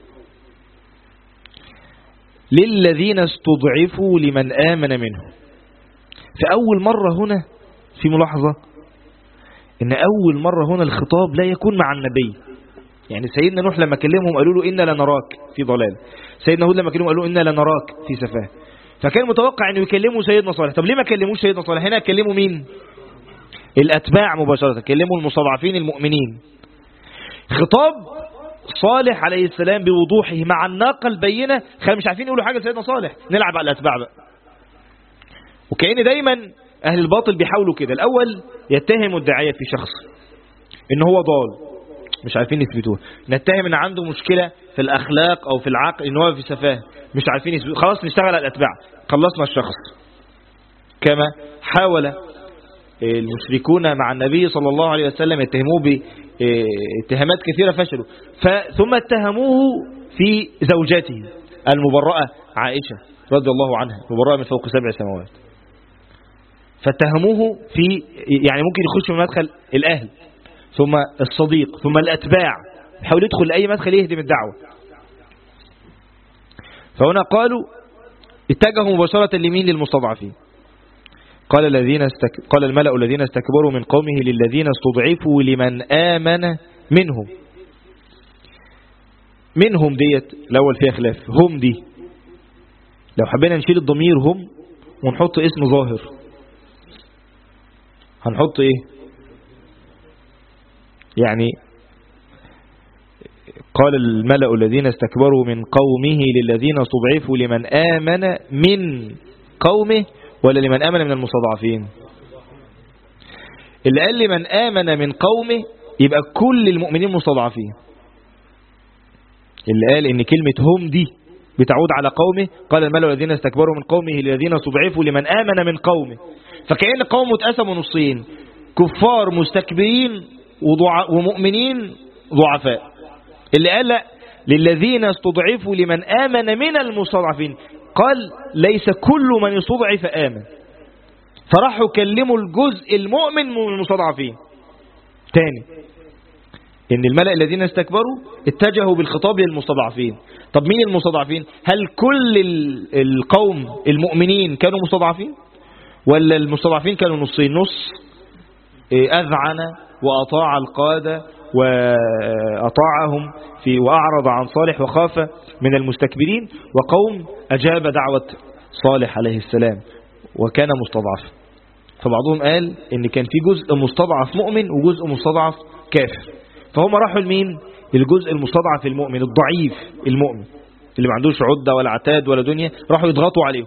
للذين استضعفوا لمن آمن منهم. في أول مرة هنا في ملاحظة إن أول مرة هنا الخطاب لا يكون مع النبي. يعني سيدنا نوح لما كلمهم قالوا له إنا لنراك في ضلال، سيدنا هود لما كلمهم قالوا إنا لنراك في سفاه. فكان متوقع أن يكلموا سيدنا صالح. طب ليه ما كلموش سيدنا صالح؟ هنا كلموا مين؟ الأتباع مباشرة، كلموا المستضعفين المؤمنين. خطاب صالح عليه السلام بوضوحه مع الناقة البينة، خلوا مش عارفين يقولوا حاجة لسيدنا صالح، نلعب على الأتباع بقى. وكأن دايما أهل الباطل بيحاولوا كده، الأول يتهموا الداعية في شخص إن هو ضال مش عارفين يثبتوه، نتهم إن عنده مشكلة في الأخلاق أو في العقل إن هو في سفاه مش عارفين يثبتوه، خلاص نشتغل على الأتباع، خلصنا الشخص. كما حاول المشركون مع النبي صلى الله عليه وسلم يتهموه باتهامات كثيرة فشلوا، ثم اتهموه في زوجته المبرأة عائشة رضي الله عنها، مبرأة من فوق 7 سماوات. فاتهموه في يعني ممكن يخش من مدخل الأهل ثم الصديق ثم الأتباع، يحاول يدخل أي مدخل يهدم الدعوة. فهنا قالوا اتجهوا مباشرة لمين؟ للمستضعفين. قال الملأ الذين استكبروا من قومه للذين استضعفوا لمن آمن منهم. منهم ديت الأول فيها خلاف، هم دي لو حبينا نشيل الضمير هم ونحط اسم ظاهر هنحط ايه؟ يعني قال الملأ الذين استكبروا من قومه للذين استضعفوا لمن آمن من قومه ولا لمن آمن من المستضعفين؟ اللي قال لمن آمن من قومه يبقى كل المؤمنين مستضعفين. اللي قال ان كلمة هم دي بتعود على قومه، قال الملأ الذين استكبروا من قومه للذين استضعفوا لمن آمن من قومه، فكأن قومه اتقسموا نصين، كفار مستكبرين ومؤمنين ضعفاء. اللي قال لا، للذين استضعفوا لمن آمن من المستضعفين، قال ليس كل من يستضعف آمن، فراحوا كلموا الجزء المؤمن من المستضعفين. تاني، ان الملأ الذين استكبروا اتجهوا بالخطاب للمستضعفين. طب مين المستضعفين؟ هل كل القوم المؤمنين كانوا مستضعفين ولا المستضعفين كانوا نصين؟ نص أذعن وأطاع القادة وأطاعهم وأعرض عن صالح وخاف من المستكبرين، وقوم أجاب دعوة صالح عليه السلام وكان مستضعف. فبعضهم قال إن كان في جزء مستضعف مؤمن وجزء مستضعف كافر، فهم راحوا لمين؟ الجزء المستضعف المؤمن الضعيف المؤمن اللي ما عندوش عدة ولا عتاد ولا دنيا، راحوا يضغطوا عليهم.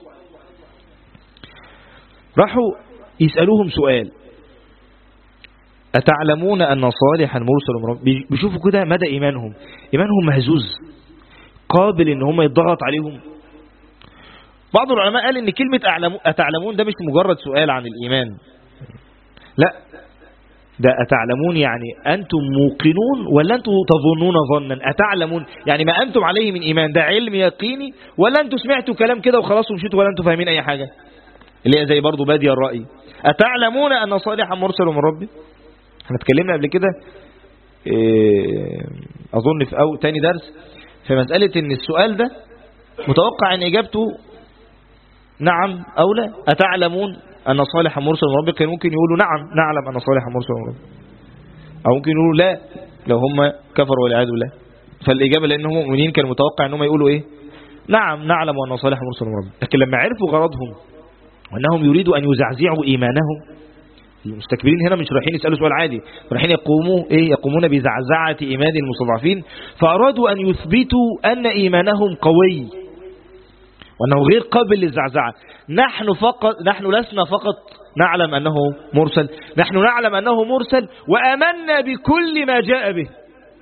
راحوا يسألوهم سؤال: أتعلمون أن صالحا مرسل من ربه؟ بيشوفوا كده مدى إيمانهم مهزوز قابل إن هم يضغط عليهم. بعض العلماء قال إن كلمة أتعلمون ده مش مجرد سؤال عن الإيمان، لا، ده أتعلمون يعني أنتم موقنون ولا أنتم تظنون ظنا؟ أتعلمون يعني ما أنتم عليه من إيمان ده علم يقيني، ولا أنتم سمعتوا كلام كده وخلاص ومشيتوا ولا أنتم فاهمين أي حاجة، اللي هي زي برضو بادي الرأي. أتعلمون أن صالحا مرسل من ربي؟ احنا اتكلمنا قبل كده أظن في تاني درس في مسألة إن السؤال ده متوقع أن إجابته نعم أو لا. أتعلمون أن صالحا مرسل من ربك؟ كان ممكن يقولوا نعم نعلم أن صالحا مرسل من ربك، أو ممكن يقولوا لا لو هم كفروا والعياذ بالله. فالإجابة لأنهم مؤمنين كان متوقع أنهم يقولوا إيه؟ نعم نعلم أن صالحا مرسل من ربك. لكن لما عرفوا غرضهم وأنهم يريدوا أن يزعزعوا إيمانهم، المستكبرين هنا مش رايحين يسألوا سؤال عادي، رايحين يقومون بزعزعة إيمان المستضعفين، فأرادوا أن يثبتوا أن إيمانهم قوي وأنه غير قابل للزعزعة. نحن لسنا فقط نعلم أنه مرسل، نحن نعلم أنه مرسل وآمنا بكل ما جاء به.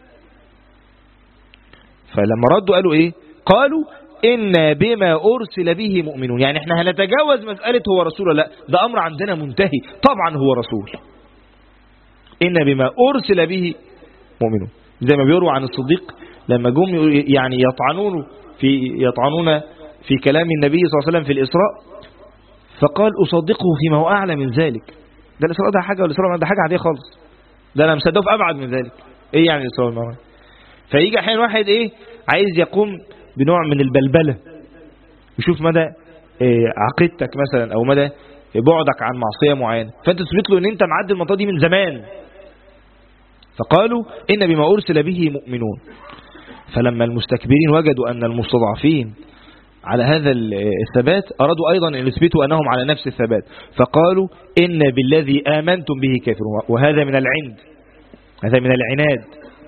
فلما ردوا قالوا إيه؟ قالوا إنا بما أرسل به مؤمنون، يعني احنا هنتجاوز مسألة هو رسول ولا لا، ده أمر عندنا منتهي، طبعا هو رسول. إنا بما أرسل به مؤمنون، زي ما بيروى عن الصديق لما جم يعني يطعنون في كلام النبي صلى الله عليه وسلم في الإسراء، فقال أصدقه فيما هو أعلى من ذلك. ده الإسراء ده حاجة والإسراء ده حاجة عادية خالص، ده أنا مصدقه في أبعد من ذلك. إيه يعني الإسراء والمعراج؟ فيجي أحيانا واحد عايز يقوم بنوع من البلبلة، يشوف مدى عقيدتك مثلا أو مدى بعدك عن معصية معينة، فأنت تثبت له أن أنت معدي المنطقة دي من زمان. فقالوا إن بما أرسل به مؤمنون. فلما المستكبرين وجدوا أن المستضعفين على هذا الثبات، أرادوا أيضا أن يثبتوا أنهم على نفس الثبات، فقالوا إن بالذي آمنتم به كافرون. وهذا من العند، هذا من العناد.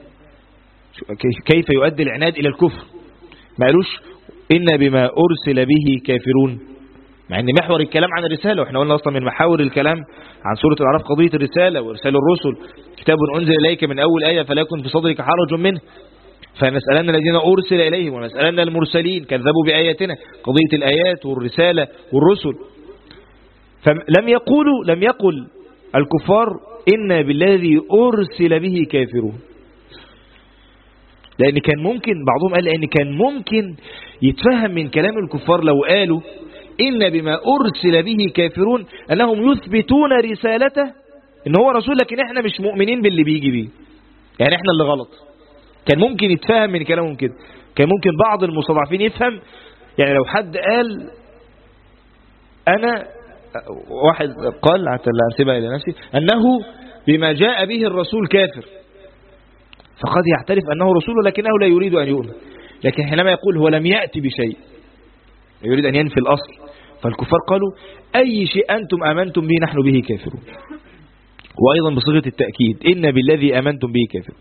كيف يؤدي العناد إلى الكفر؟ ما قالوش إن بما أرسل به كافرون، مع أن محور الكلام عن الرسالة، وإحنا قلنا أصلا من محاور الكلام عن سورة الأعراف قضية الرسالة وإرسال الرسل. كتاب أنزل إليك من أول آية فلا يكن في صدرك حرج منه، فنسألنا الذين أرسل إليهم ونسألنا المرسلين كذبوا بآياتنا، قضية الآيات والرسالة والرسل. لم يقل الكفار إن بالذي أرسل به كافرون، لأن كان ممكن، بعضهم قال لأن كان ممكن يتفهم من كلام الكفار لو قالوا إن بما أرسل به كافرون أنهم يثبتون رسالته إن هو رسول، لكن إحنا مش مؤمنين باللي بيجي بيه، يعني إحنا اللي غلط. كان ممكن يتفهم من كلامهم كده. كان ممكن بعض المستضعفين يفهم، يعني لو حد قال أنا، واحد قال حتى لا أنسبها إلى نفسي أنه بما جاء به الرسول كافر، فقد يعترف أنه رسول لكنه لا يريد أن يؤمن. لكن حينما يقول هو لم يأتي بشيء، يريد أن ينفي الأصل. فالكفار قالوا أي شيء أنتم آمنتم به نحن به كافرون، وأيضا بصيغة التأكيد إن بالذي آمنتم به كافرون.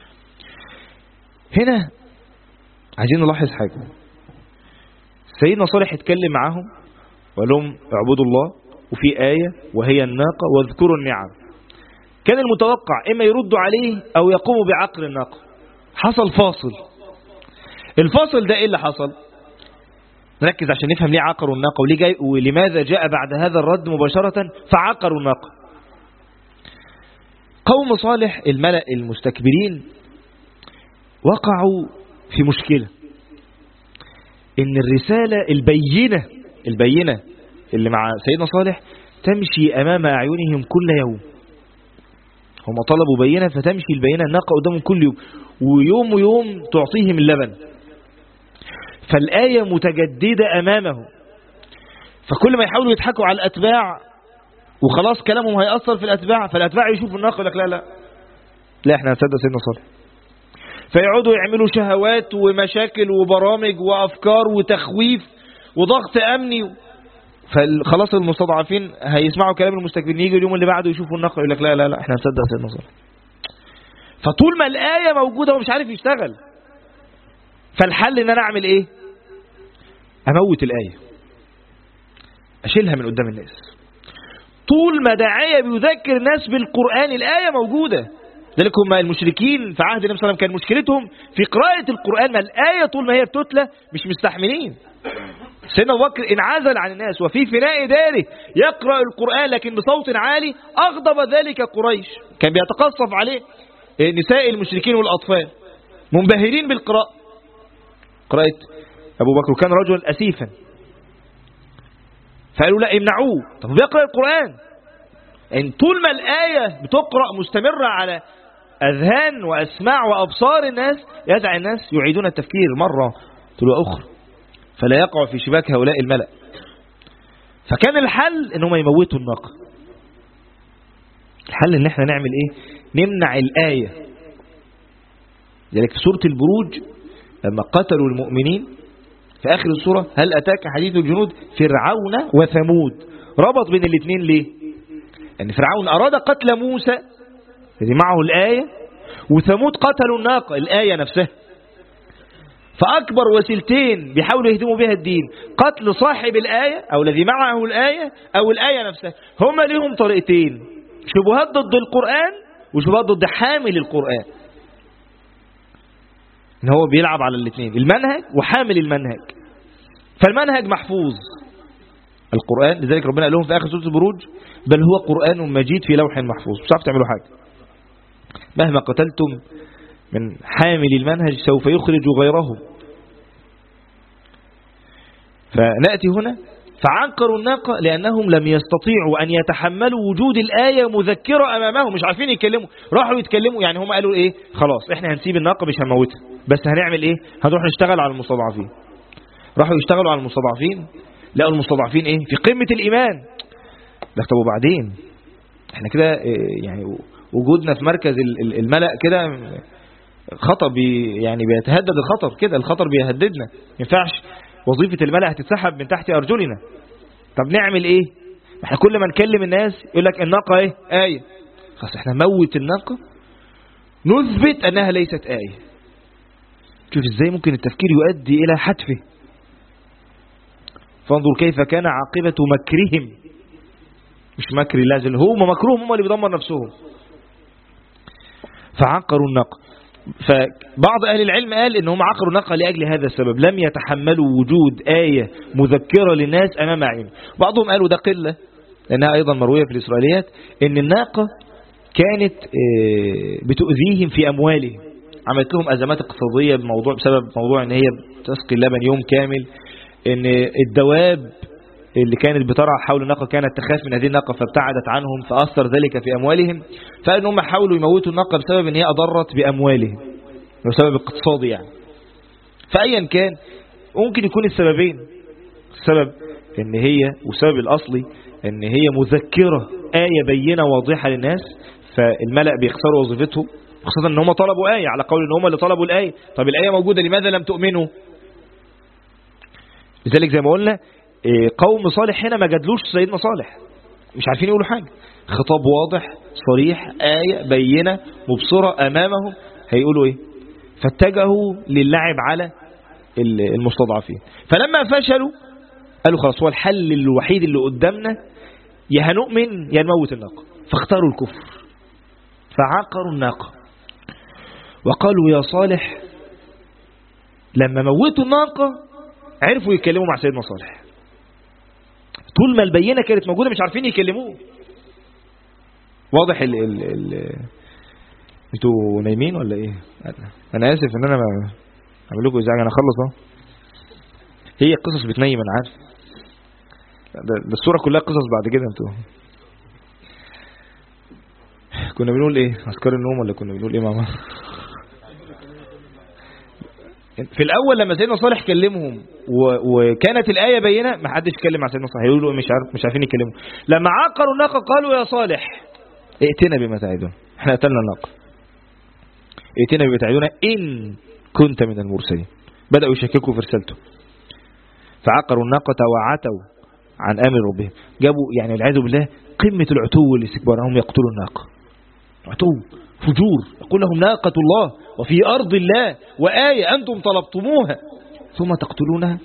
هنا عايزين نلاحظ حاجة. سيدنا صالح اتكلم معهم وقال لهم اعبدوا الله، وفي آية وهي الناقة واذكروا النعم. كان المتوقع إما يردوا عليه أو يقوموا بعقر الناقة. حصل فاصل. الفاصل ده إيه اللي حصل؟ نركز عشان نفهم ليه عقروا الناقة ولماذا جاء بعد هذا الرد مباشرة فعقروا الناقة. قوم صالح الملأ المستكبرين وقعوا في مشكلة، إن الرسالة البينة اللي مع سيدنا صالح تمشي أمام أعينهم كل يوم. هم طلبوا بينة فتمشي البينة الناقة قدامهم كل يوم، ويوم ويوم تعطيهم اللبن. فالآية متجددة أمامه، فكل ما يحاولوا يضحكوا على الأتباع وخلاص كلامهم هيأثر في الأتباع، فالأتباع يشوفوا الناقة يقول لك لا احنا هنصدق سيدنا صالح. فيقعدوا يعملوا شهوات ومشاكل وبرامج وأفكار وتخويف وضغط أمني. فخلاص المستضعفين هيسمعوا كلام المستكبرين، يجي اليوم اللي بعده يشوفوا الناقة يقول لك لا احنا هنصدق سيدنا صالح. فطول ما الآية موجودة ومش عارف يشتغل، فالحل ان انا اعمل ايه؟ اموت الآية، اشيلها من قدام الناس. طول ما داعية بيذكر الناس بالقرآن الآية موجودة. ذلك هم المشركين في عهد النبي صلى الله عليه وسلم كان مشكلتهم في قراءة القرآن، ما الآية طول ما هي بتتلى مش مستحملين. سيدنا أبو بكر انعزل عن الناس وفي فناء داره يقرأ القرآن لكن بصوت عالي، أغضب ذلك قريش. كان بيتقصف عليه نساء المشركين والأطفال منبهرين بالقراءة. قراءة أبو بكر كان رجلا أسيفا، فقالوا لا امنعوه. طب بيقرأ القرآن. يعني طول ما الآية بتقرأ مستمرة على أذهان وأسماع وأبصار الناس، يدعي الناس يعيدون التفكير مرة تلو أخرى فلا يقع في شباك هؤلاء الملأ. فكان الحل إنهم يموتوا الناقة. الحل إن احنا نعمل إيه؟ نمنع الآية. ذلك في سورة البروج لما قتلوا المؤمنين في آخر السورة هل أتاك حديث الجنود فرعون وثمود، ربط بين الاثنين ليه؟ أن فرعون أراد قتل موسى الذي معه الآية، وثمود قتلوا الناقة الآية نفسها. فأكبر وسيلتين بيحاولوا يهدموا بها الدين قتل صاحب الآية أو الذي معه الآية أو الآية نفسها. هما لهم طريقتين، شبهات ضد القرآن وشبهات ضد حامل القرآن. إن هو بيلعب على الاثنين، المنهج وحامل المنهج. فالمنهج محفوظ القرآن، لذلك ربنا قال لهم في آخر سورة البروج بل هو قرآن مجيد في لوح محفوظ. مش عارف تعملوا حاجة مهما قتلتم من حامل المنهج سوف يخرج غيره. فنأتي هنا فعنقروا الناقة لأنهم لم يستطيعوا أن يتحملوا وجود الآية مذكرة أمامهم، مش عارفين يتكلموا. راحوا يتكلموا، يعني هم قالوا إيه؟ خلاص إحنا هنسيب الناقة مش هنموتها، بس هنعمل إيه؟ هنروح نشتغل على المستضعفين. راحوا يشتغلوا على المستضعفين، لقوا المستضعفين إيه؟ في قمة الإيمان. بس طب وبعدين إحنا كده يعني وجودنا في مركز الملأ كده خطر يعني بيتهدد الخطر كده، الخطر بيهددنا. ما ينفعش وظيفة الملأ هتتسحب من تحت أرجلنا. طب نعمل إيه؟ احنا كل ما نكلم الناس يقول لك الناقة إيه؟ آية. خلاص احنا نموت الناقة نثبت أنها ليست آية. شوف إزاي ممكن التفكير يؤدي إلى حتفه. فانظر كيف كان عاقبة مكرهم، مش مكر الله جل هم مكروهم، هم اللي بيدمر نفسهم. فعقروا الناقة. فبعض أهل العلم قال إنهم عقروا الناقة لأجل هذا السبب، لم يتحملوا وجود آية مذكرة للناس أمام عينهم. بعضهم قالوا ده قلة، لأنها أيضا مروية في الإسرائيليات إن الناقة كانت بتؤذيهم في أموالهم، عملت لهم أزمات اقتصادية بسبب موضوع إن هي تسقي اللبن يوم كامل، إن الدواب اللي كانت بترعى حول الناقة كانت تخاف من هذه الناقة فابتعدت عنهم، فأثر ذلك في أموالهم. فإن هم حاولوا يموتوا الناقة بسبب إن هي أضرت بأموالهم، بسبب اقتصادي يعني. فأيا كان ممكن يكون السببين، السبب إن هي والسبب الأصلي إن هي مذكرة آية بينة واضحة للناس، فالملأ بيخسروا وظيفتهم، خاصة إن هم طلبوا آية على قول إن هم اللي طلبوا الآية. طب الآية موجودة لماذا لم تؤمنوا؟ لذلك زي ما قلنا قوم صالح هنا ما جادلوش سيدنا صالح، مش عارفين يقولوا حاجة، خطاب واضح صريح، آية بينة مبصرة أمامهم، هيقولوا إيه؟ فاتجهوا للعب على المستضعفين. فلما فشلوا قالوا خلاص هو الحل الوحيد اللي قدامنا يا هنؤمن يا نموت الناقة، فاختاروا الكفر فعقروا الناقة وقالوا يا صالح. لما موتوا الناقة عرفوا يتكلموا مع سيدنا صالح، طول ما البينة كانت موجودة مش عارفين يكلموه. واضح انتوا نايمين ولا ايه؟ انا اسف ان انا اعمل لكم ازعاج، انا اخلص اهو. هي قصص بتنيم انا عارف، ده الصورة كلها قصص بعد كده. انتوا كنا بنقول ايه؟ اذكار النوم ولا كنا بنقول ايه ماما؟ في الاول لما سيدنا صالح كلمهم وكانت الايه بينه ما حدش اتكلم مع سيدنا صالح، يقولوا مش عارفين يتكلموا. لما عقروا الناقه قالوا يا صالح ائتنا بما تعدون، احنا قتلنا الناقه، ائتنا بما تعدون ان كنت من المرسلين. بداوا يشككوا في رسالته، فعقروا الناقه وعتوا عن امر ربهم. جابوا يعني والعياذ بالله قمه العتو والاستكبار، هم يقتلوا الناقه، عتو فجور. يقول لهم ناقة الله وفي أرض الله وآية أنتم طلبتموها ثم تقتلونها.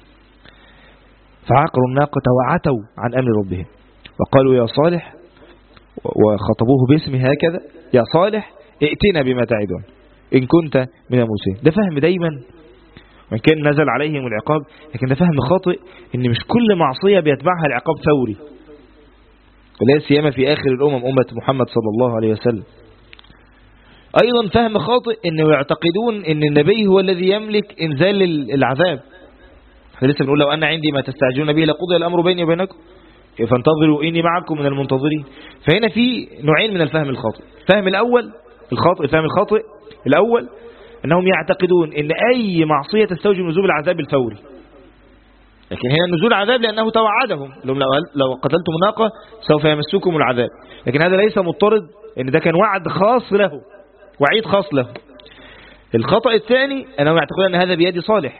فعقروا الناقة وعتوا عن أمر ربهم وقالوا يا صالح، وخطبوه باسمه هكذا، يا صالح ائتنا بما تعدون إن كنت من المرسلين. ده فهم دايما، وإن كان نزل عليهم العقاب لكن ده فهم خاطئ، إن مش كل معصية بيتبعها العقاب فوري، ولا سيما في آخر الأمم أمة محمد صلى الله عليه وسلم. أيضا فهم خاطئ إنه يعتقدون إن النبي هو الذي يملك إنزال العذاب. احنا لسه بنقول لو أن عندي ما تستعجلون به لقضي الأمر بيني وبينكم فانتظروا إني معكم من المنتظرين. فهنا في نوعين من الفهم الخاطئ. الفهم الأول الفهم الخاطئ الأول أنهم يعتقدون إن أي معصية تستوجب نزول العذاب الفوري، لكن هنا نزول العذاب لأنه توعدهم لو قتلتم الناقة سوف يمسكم العذاب، لكن هذا ليس مضطرد، إن ده كان وعد خاص له، وعيد خاص له. الخطأ الثاني أنهم يعتقدون أن هذا بيد صالح،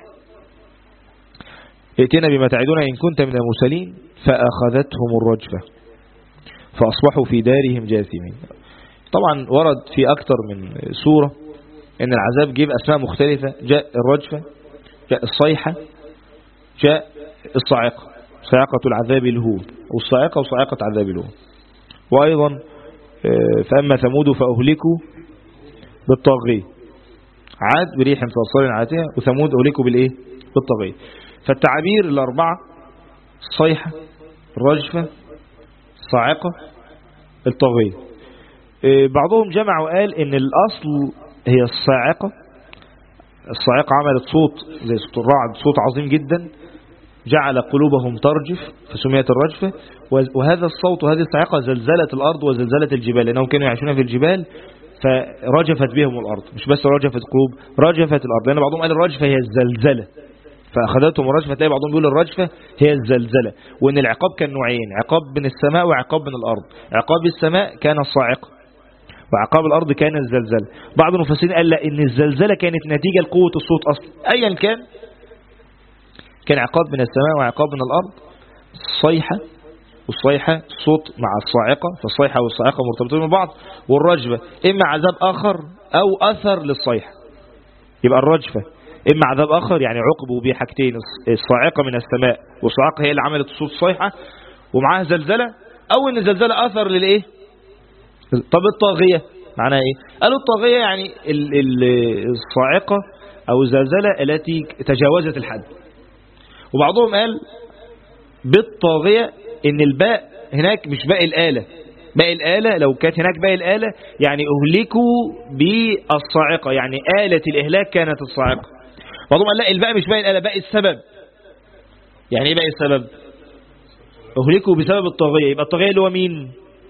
ائتنا بما تعدون إن كنت من المرسلين فأخذتهم الرجفة فأصبحوا في دارهم جاثمين. طبعا ورد في أكثر من سورة أن العذاب جيب أسماء مختلفة، جاء الرجفة، جاء الصيحة، جاء الصاعقة، صاعقة العذاب الهون، والصاعقة وصاعقة عذاب الهون. وأيضا فأما ثمود فأهلكوا بالطاغية، عاد بريح صرصر عاتية، وثمود أهلكوا بالإيه؟ بالطاغية. فالتعابير الأربعة الصيحة، الرجفة، الصاعقة، الطاغية. بعضهم جمع وقال إن الأصل هي الصاعقة. الصاعقة عملت صوت زي صوت الرعد، صوت عظيم جدا جعل قلوبهم ترجف فسميت الرجفة. وهذا الصوت وهذه الصاعقة زلزلت الأرض وزلزلت الجبال، لأنهم كانوا يعيشون في الجبال فرجفت بهم الأرض، مش بس رجفت قلوب، رجفت الأرض. لأن بعضهم قال الرجفة هي الزلزلة فأخذتهم الرجفة، تلاقي بعضهم بيقول الرجفة هي الزلزلة، وإن العقاب كان نوعين، عقاب من السماء وعقاب من الأرض. عقاب السماء كان الصاعقة وعقاب الأرض كان الزلزلة. بعض المفسرين قال لا، إن الزلزلة كانت نتيجة لقوة الصوت أصلا. أيا كان عقاب من السماء وعقاب من الأرض. الصيحة والصيحة الصوت مع الصاعقة، فالصيحة والصاعقة مرتبطين من بعض. والرجفة إما عذاب آخر أو أثر للصيحة، يبقى الرجفة إما عذاب آخر يعني عقبوا به حاجتين، الصاعقة من السماء والصاعقة هي اللي عملت صوت الصيحة ومعاها زلزلة، أو إن الزلزلة أثر للإيه؟ طب الطاغية معناها إيه؟ قالوا الطاغية يعني الصاعقة أو الزلزلة التي تجاوزت الحد. وبعضهم قال بالطاغية إن الباء هناك مش باء الآلة، باء الآلة لو كانت هناك باء الآلة يعني أهلكوا بالصاعقة، يعني آلة الإهلاك كانت الصاعقة. بعضهم قال لا، الباء مش باء الآلة، باء السبب. يعني إيه باء السبب؟ أهلكوا بسبب الطاغية، يبقى الطاغية اللي هو مين؟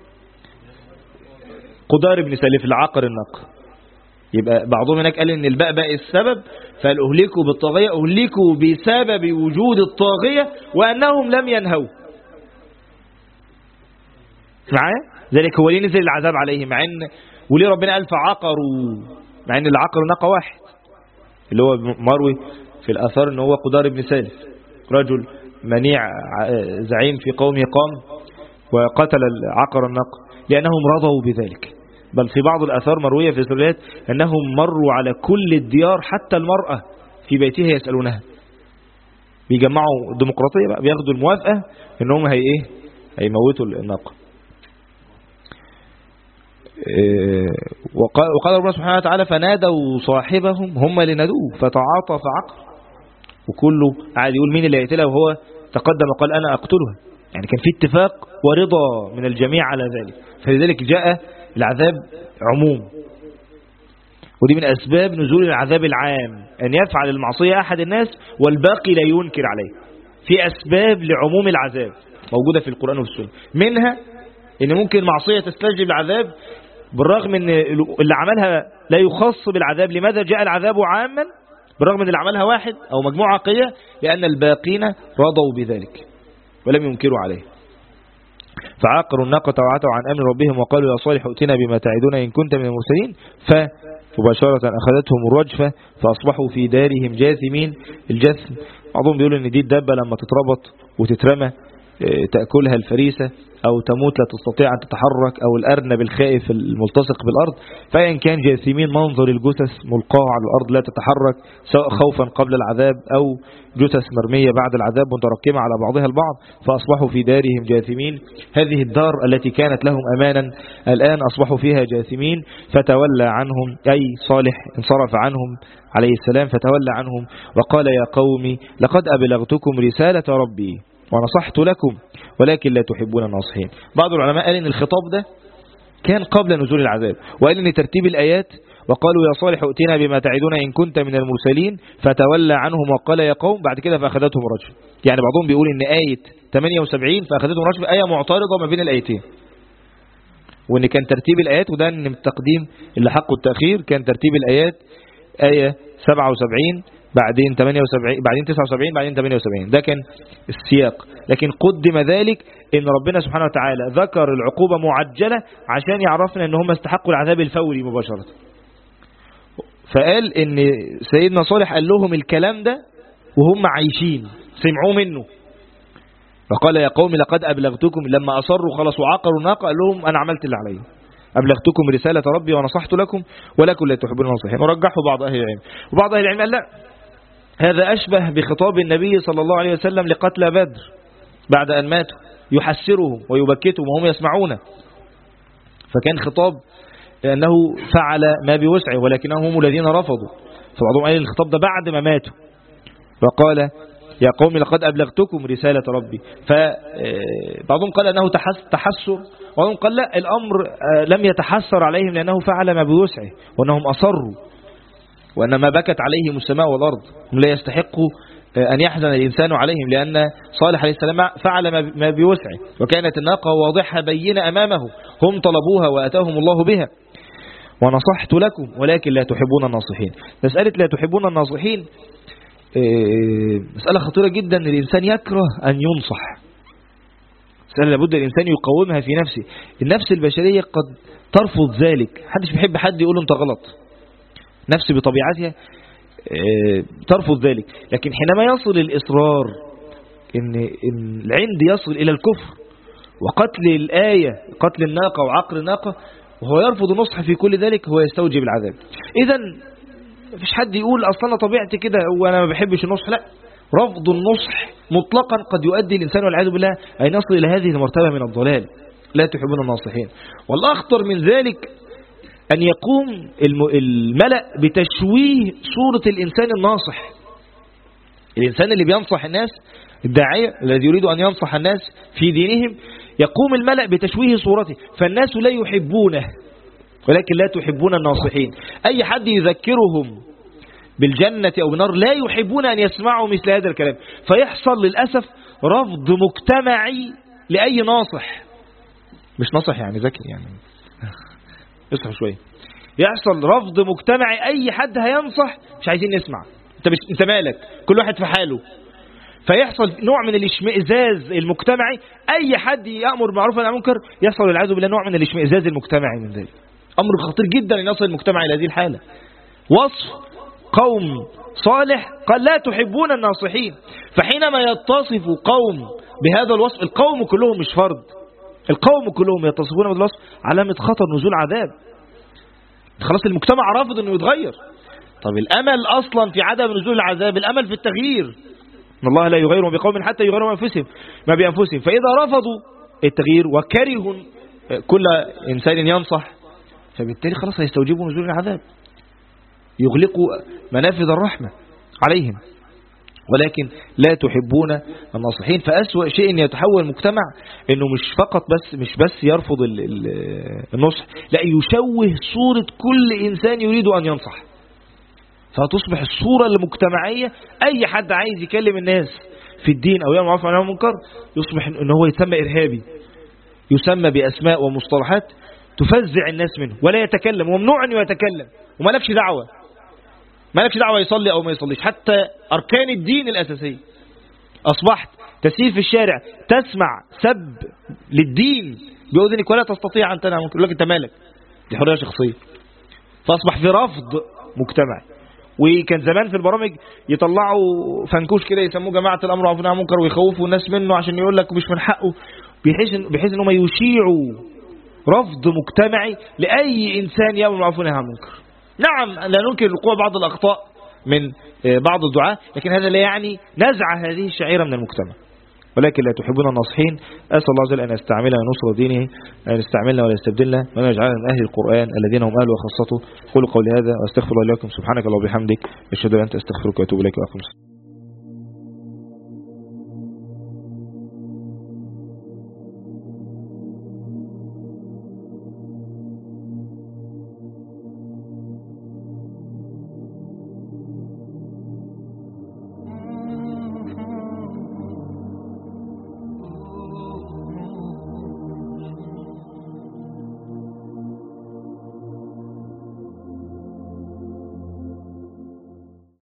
قدار بن سلف العقر النق. يبقى بعضهم هناك قال إن الباء باء السبب، فالأهلكوا بالطاغية أهلكوا بسبب وجود الطاغية وأنهم لم ينهوا معايا. ذلك هو ليه نزل العذاب عليهم، مع ان وليه ربنا قال فعقروا، مع ان العقر ناقة واحد اللي هو مروي في الآثار ان هو قدار بن سالف. رجل منيع زعيم في قومه قام وقتل عقر الناقة لأنهم رضوا بذلك. بل في بعض الآثار مروية في السريات أنهم مروا على كل الديار حتى المرأة في بيتها يسألونها. بيجمعوا الديمقراطية بقى، بياخدوا الموافقة أنهم هيموتوا الناقة. وقال ربنا سبحانه وتعالى فنادوا صاحبهم هم اللي نادوه فتعاطى فعقر. وكله قاعد يقول مين اللي هيقتلها وهو تقدم وقال أنا أقتلها. يعني كان في اتفاق ورضا من الجميع على ذلك. فلذلك جاء العذاب عموم. ودي من أسباب نزول العذاب العام، أن يفعل المعصية أحد الناس والباقي لا ينكر عليه. في أسباب لعموم العذاب موجودة في القرآن والسنة، منها أن ممكن معصية تستجلب العذاب بالرغم أن اللي عملها لا يخص بالعذاب. لماذا جاء العذاب عاما بالرغم أن اللي عملها واحد أو مجموعة عقلية؟ لأن الباقين رضوا بذلك ولم ينكروا عليه. فعاقروا الناقة وعتوا عن أمر ربهم وقالوا يا صالح ائتنا بما تعدنا إن كنت من المرسلين فمباشرة أخذتهم الرجفة فأصبحوا في دارهم جاثمين. الجثم بعضهم بيقولوا إن دي الدابة لما تتربط وتترمى تأكلها الفريسة أو تموت لا تستطيع أن تتحرك، أو الأرنب الخائف الملتصق بالأرض. فإن كان جاثمين منظر الجثث ملقاة على الأرض لا تتحرك، سواء خوفا قبل العذاب أو جثث مرمية بعد العذاب متركمة على بعضها البعض، فأصبحوا في دارهم جاثمين. هذه الدار التي كانت لهم أمانا الآن أصبحوا فيها جاثمين. فتولى عنهم، أي صالح انصرف عنهم عليه السلام فتولى عنهم وقال يا قوم لقد أبلغتكم رسالة ربي ونصحت لكم ولكن لا تحبون الناصحين. بعض العلماء قال ان الخطاب ده كان قبل نزول العذاب، وقال ان ترتيب الآيات وقالوا يا صالح ائتنا بما تعدنا إن كنت من المرسلين فتولى عنهم وقال يا قوم بعد كده فأخذتهم رجفة. يعني بعضهم بيقول ان آية 78 فأخذتهم رجفة آية معترضة ما بين الآيتين، وان كان ترتيب الآيات، وده من التقديم اللي حقه التأخير، كان ترتيب الآيات آية 77 بعدين 78 بعدين 79 بعدين 78. ده كان السياق. لكن قدم ذلك ان ربنا سبحانه وتعالى ذكر العقوبة معجلة عشان يعرفنا ان هم استحقوا العذاب الفوري مباشرة. فقال ان سيدنا صالح قال لهم الكلام ده وهم عايشين سمعوا منه، فقال يا قوم لقد أبلغتكم. لما أصروا خلاص وعقروا الناقة قال لهم أنا عملت اللي علي، أبلغتكم رسالة ربي ونصحت لكم ولكن لا تحبون الناصحين. ورجحوا بعض أهل العلم، وبعض أهل العلم قال لا، هذا أشبه بخطاب النبي صلى الله عليه وسلم لقتلى بدر بعد أن ماتوا، يحسرهم ويبكتهم وهم يسمعون. فكان خطاب لأنه فعل ما بوسعه ولكنهم هم الذين رفضوا. فبعضهم قال الخطاب ده بعد ما ماتوا، وقال يا قوم لقد أبلغتكم رسالة ربي. فبعضهم قال أنه تحسر، وبعضهم قال لا، الأمر لم يتحسر عليهم لأنه فعل ما بوسعه وأنهم أصروا، وأن ما بكت عليهم السماء والأرض هم لا يستحقوا أن يحزن الإنسان عليهم، لأن صالح عليه السلام فعل ما بوسعه، وكانت الناقة واضحة بينة أمامه، هم طلبوها وأتاهم الله بها. ونصحت لكم ولكن لا تحبون الناصحين. مسألة لا تحبون الناصحين مسألة خطيرة جدا، ان الإنسان يكره أن ينصح. مسألة لابد الإنسان يقومها في نفسه. النفس البشرية قد ترفض ذلك، محدش بيحب حد يقول له أنت غلط، نفس بطبيعتها ترفض ذلك. لكن حينما يصل الإصرار إن العند يصل إلى الكفر وقتل الآية، قتل الناقة وعقر الناقة، وهو يرفض النصح في كل ذلك، هو يستوجب العذاب. إذن مفيش حد يقول أصلا طبيعتي كده وأنا ما بحبش النصح، لا، رفض النصح مطلقا قد يؤدي الإنسان والعياذ بالله أن يصل إلى هذه المرتبة من الضلال. لا تحبون الناصحين. والأخطر من ذلك أن يقوم الملأ بتشويه صورة الإنسان الناصح. الإنسان اللي بينصح الناس، الداعية الذي يريد أن ينصح الناس في دينهم، يقوم الملأ بتشويه صورته، فالناس لا يحبونه ولكن لا تحبون الناصحين. أي حد يذكرهم بالجنة أو بالنار لا يحبون أن يسمعوا مثل هذا الكلام، فيحصل للأسف رفض مجتمعي لأي ناصح. مش ناصح يعني ذكي، يعني اصحى شوية. يحصل رفض مجتمعي، أي حد هينصح مش عايزين نسمع، انت مالك، كل واحد في حاله. فيحصل نوع من الاشمئزاز المجتمعي، أي حد يأمر بالمعروف والنهي عن المنكر يحصل والعياذ بالله نوع من الاشمئزاز المجتمعي من ذلك. أمر خطير جدا أن يصل المجتمع إلى هذه الحالة. وصف قوم صالح قال لا تحبون الناصحين. فحينما يتصف قوم بهذا الوصف، القوم كلهم مش فرد، القوم كلهم يتصفون بهذا الوصف، علامة خطر نزول عذاب. خلاص المجتمع رافض انه يتغير. طب الامل اصلا في عدم نزول العذاب، الامل في التغيير، ان الله لا يغير بقوم حتى يغيروا ما بانفسهم. فاذا رفضوا التغيير وكرهوا كل انسان ينصح، فبالتالي خلاص هيستوجبوا نزول العذاب، يغلقوا منافذ الرحمة عليهم. ولكن لا تحبون الناصحين. فأسوأ شيء ان يتحول المجتمع انه مش بس يرفض النصح، لا يشوه صورة كل انسان يريد ان ينصح. فتصبح الصورة المجتمعية اي حد عايز يكلم الناس في الدين او يعمل معروف عن المنكر يصبح ان هو يسمى ارهابي، يسمى باسماء ومصطلحات تفزع الناس منه، ولا يتكلم، وممنوع انه يتكلم، ومالكش دعوة، مالكش دعوة يصلي او ما يصليش. حتى اركان الدين الاساسية اصبحت تسير في الشارع تسمع سب للدين بأذنك ولا تستطيع ان تنهى عنه، يقول لك انت مالك، دي حرية شخصية. فاصبح في رفض مجتمعي. وكان زمان في البرامج يطلعوا فنكوش كده يسموه جماعة الامر بالمعروف والنهي عن المنكر، ويخوفوا الناس منه عشان يقول لك مش من حقه، بحيث انهم يشيعوا رفض مجتمعي لأي إنسان يأمر بالمعروف والنهي عن المنكر. نعم لا ننكر وقوع بعض الأخطاء من بعض الدعاة، لكن هذا لا يعني نزع هذه الشعيرة من المجتمع. ولكن لا تحبون الناصحين. أسأل الله عز وجل أن يستعملنا نصر دينه، أن يستعملنا ولا يستبدلنا، وأن يجعلنا من أهل القرآن الذين هم أهل وخاصته. قولوا قولي هذا وأستغفر الله لكم. سبحانك اللهم وبحمدك، أشهد أن لا إله إلا أنت، أستغفرك وأتوب إليك.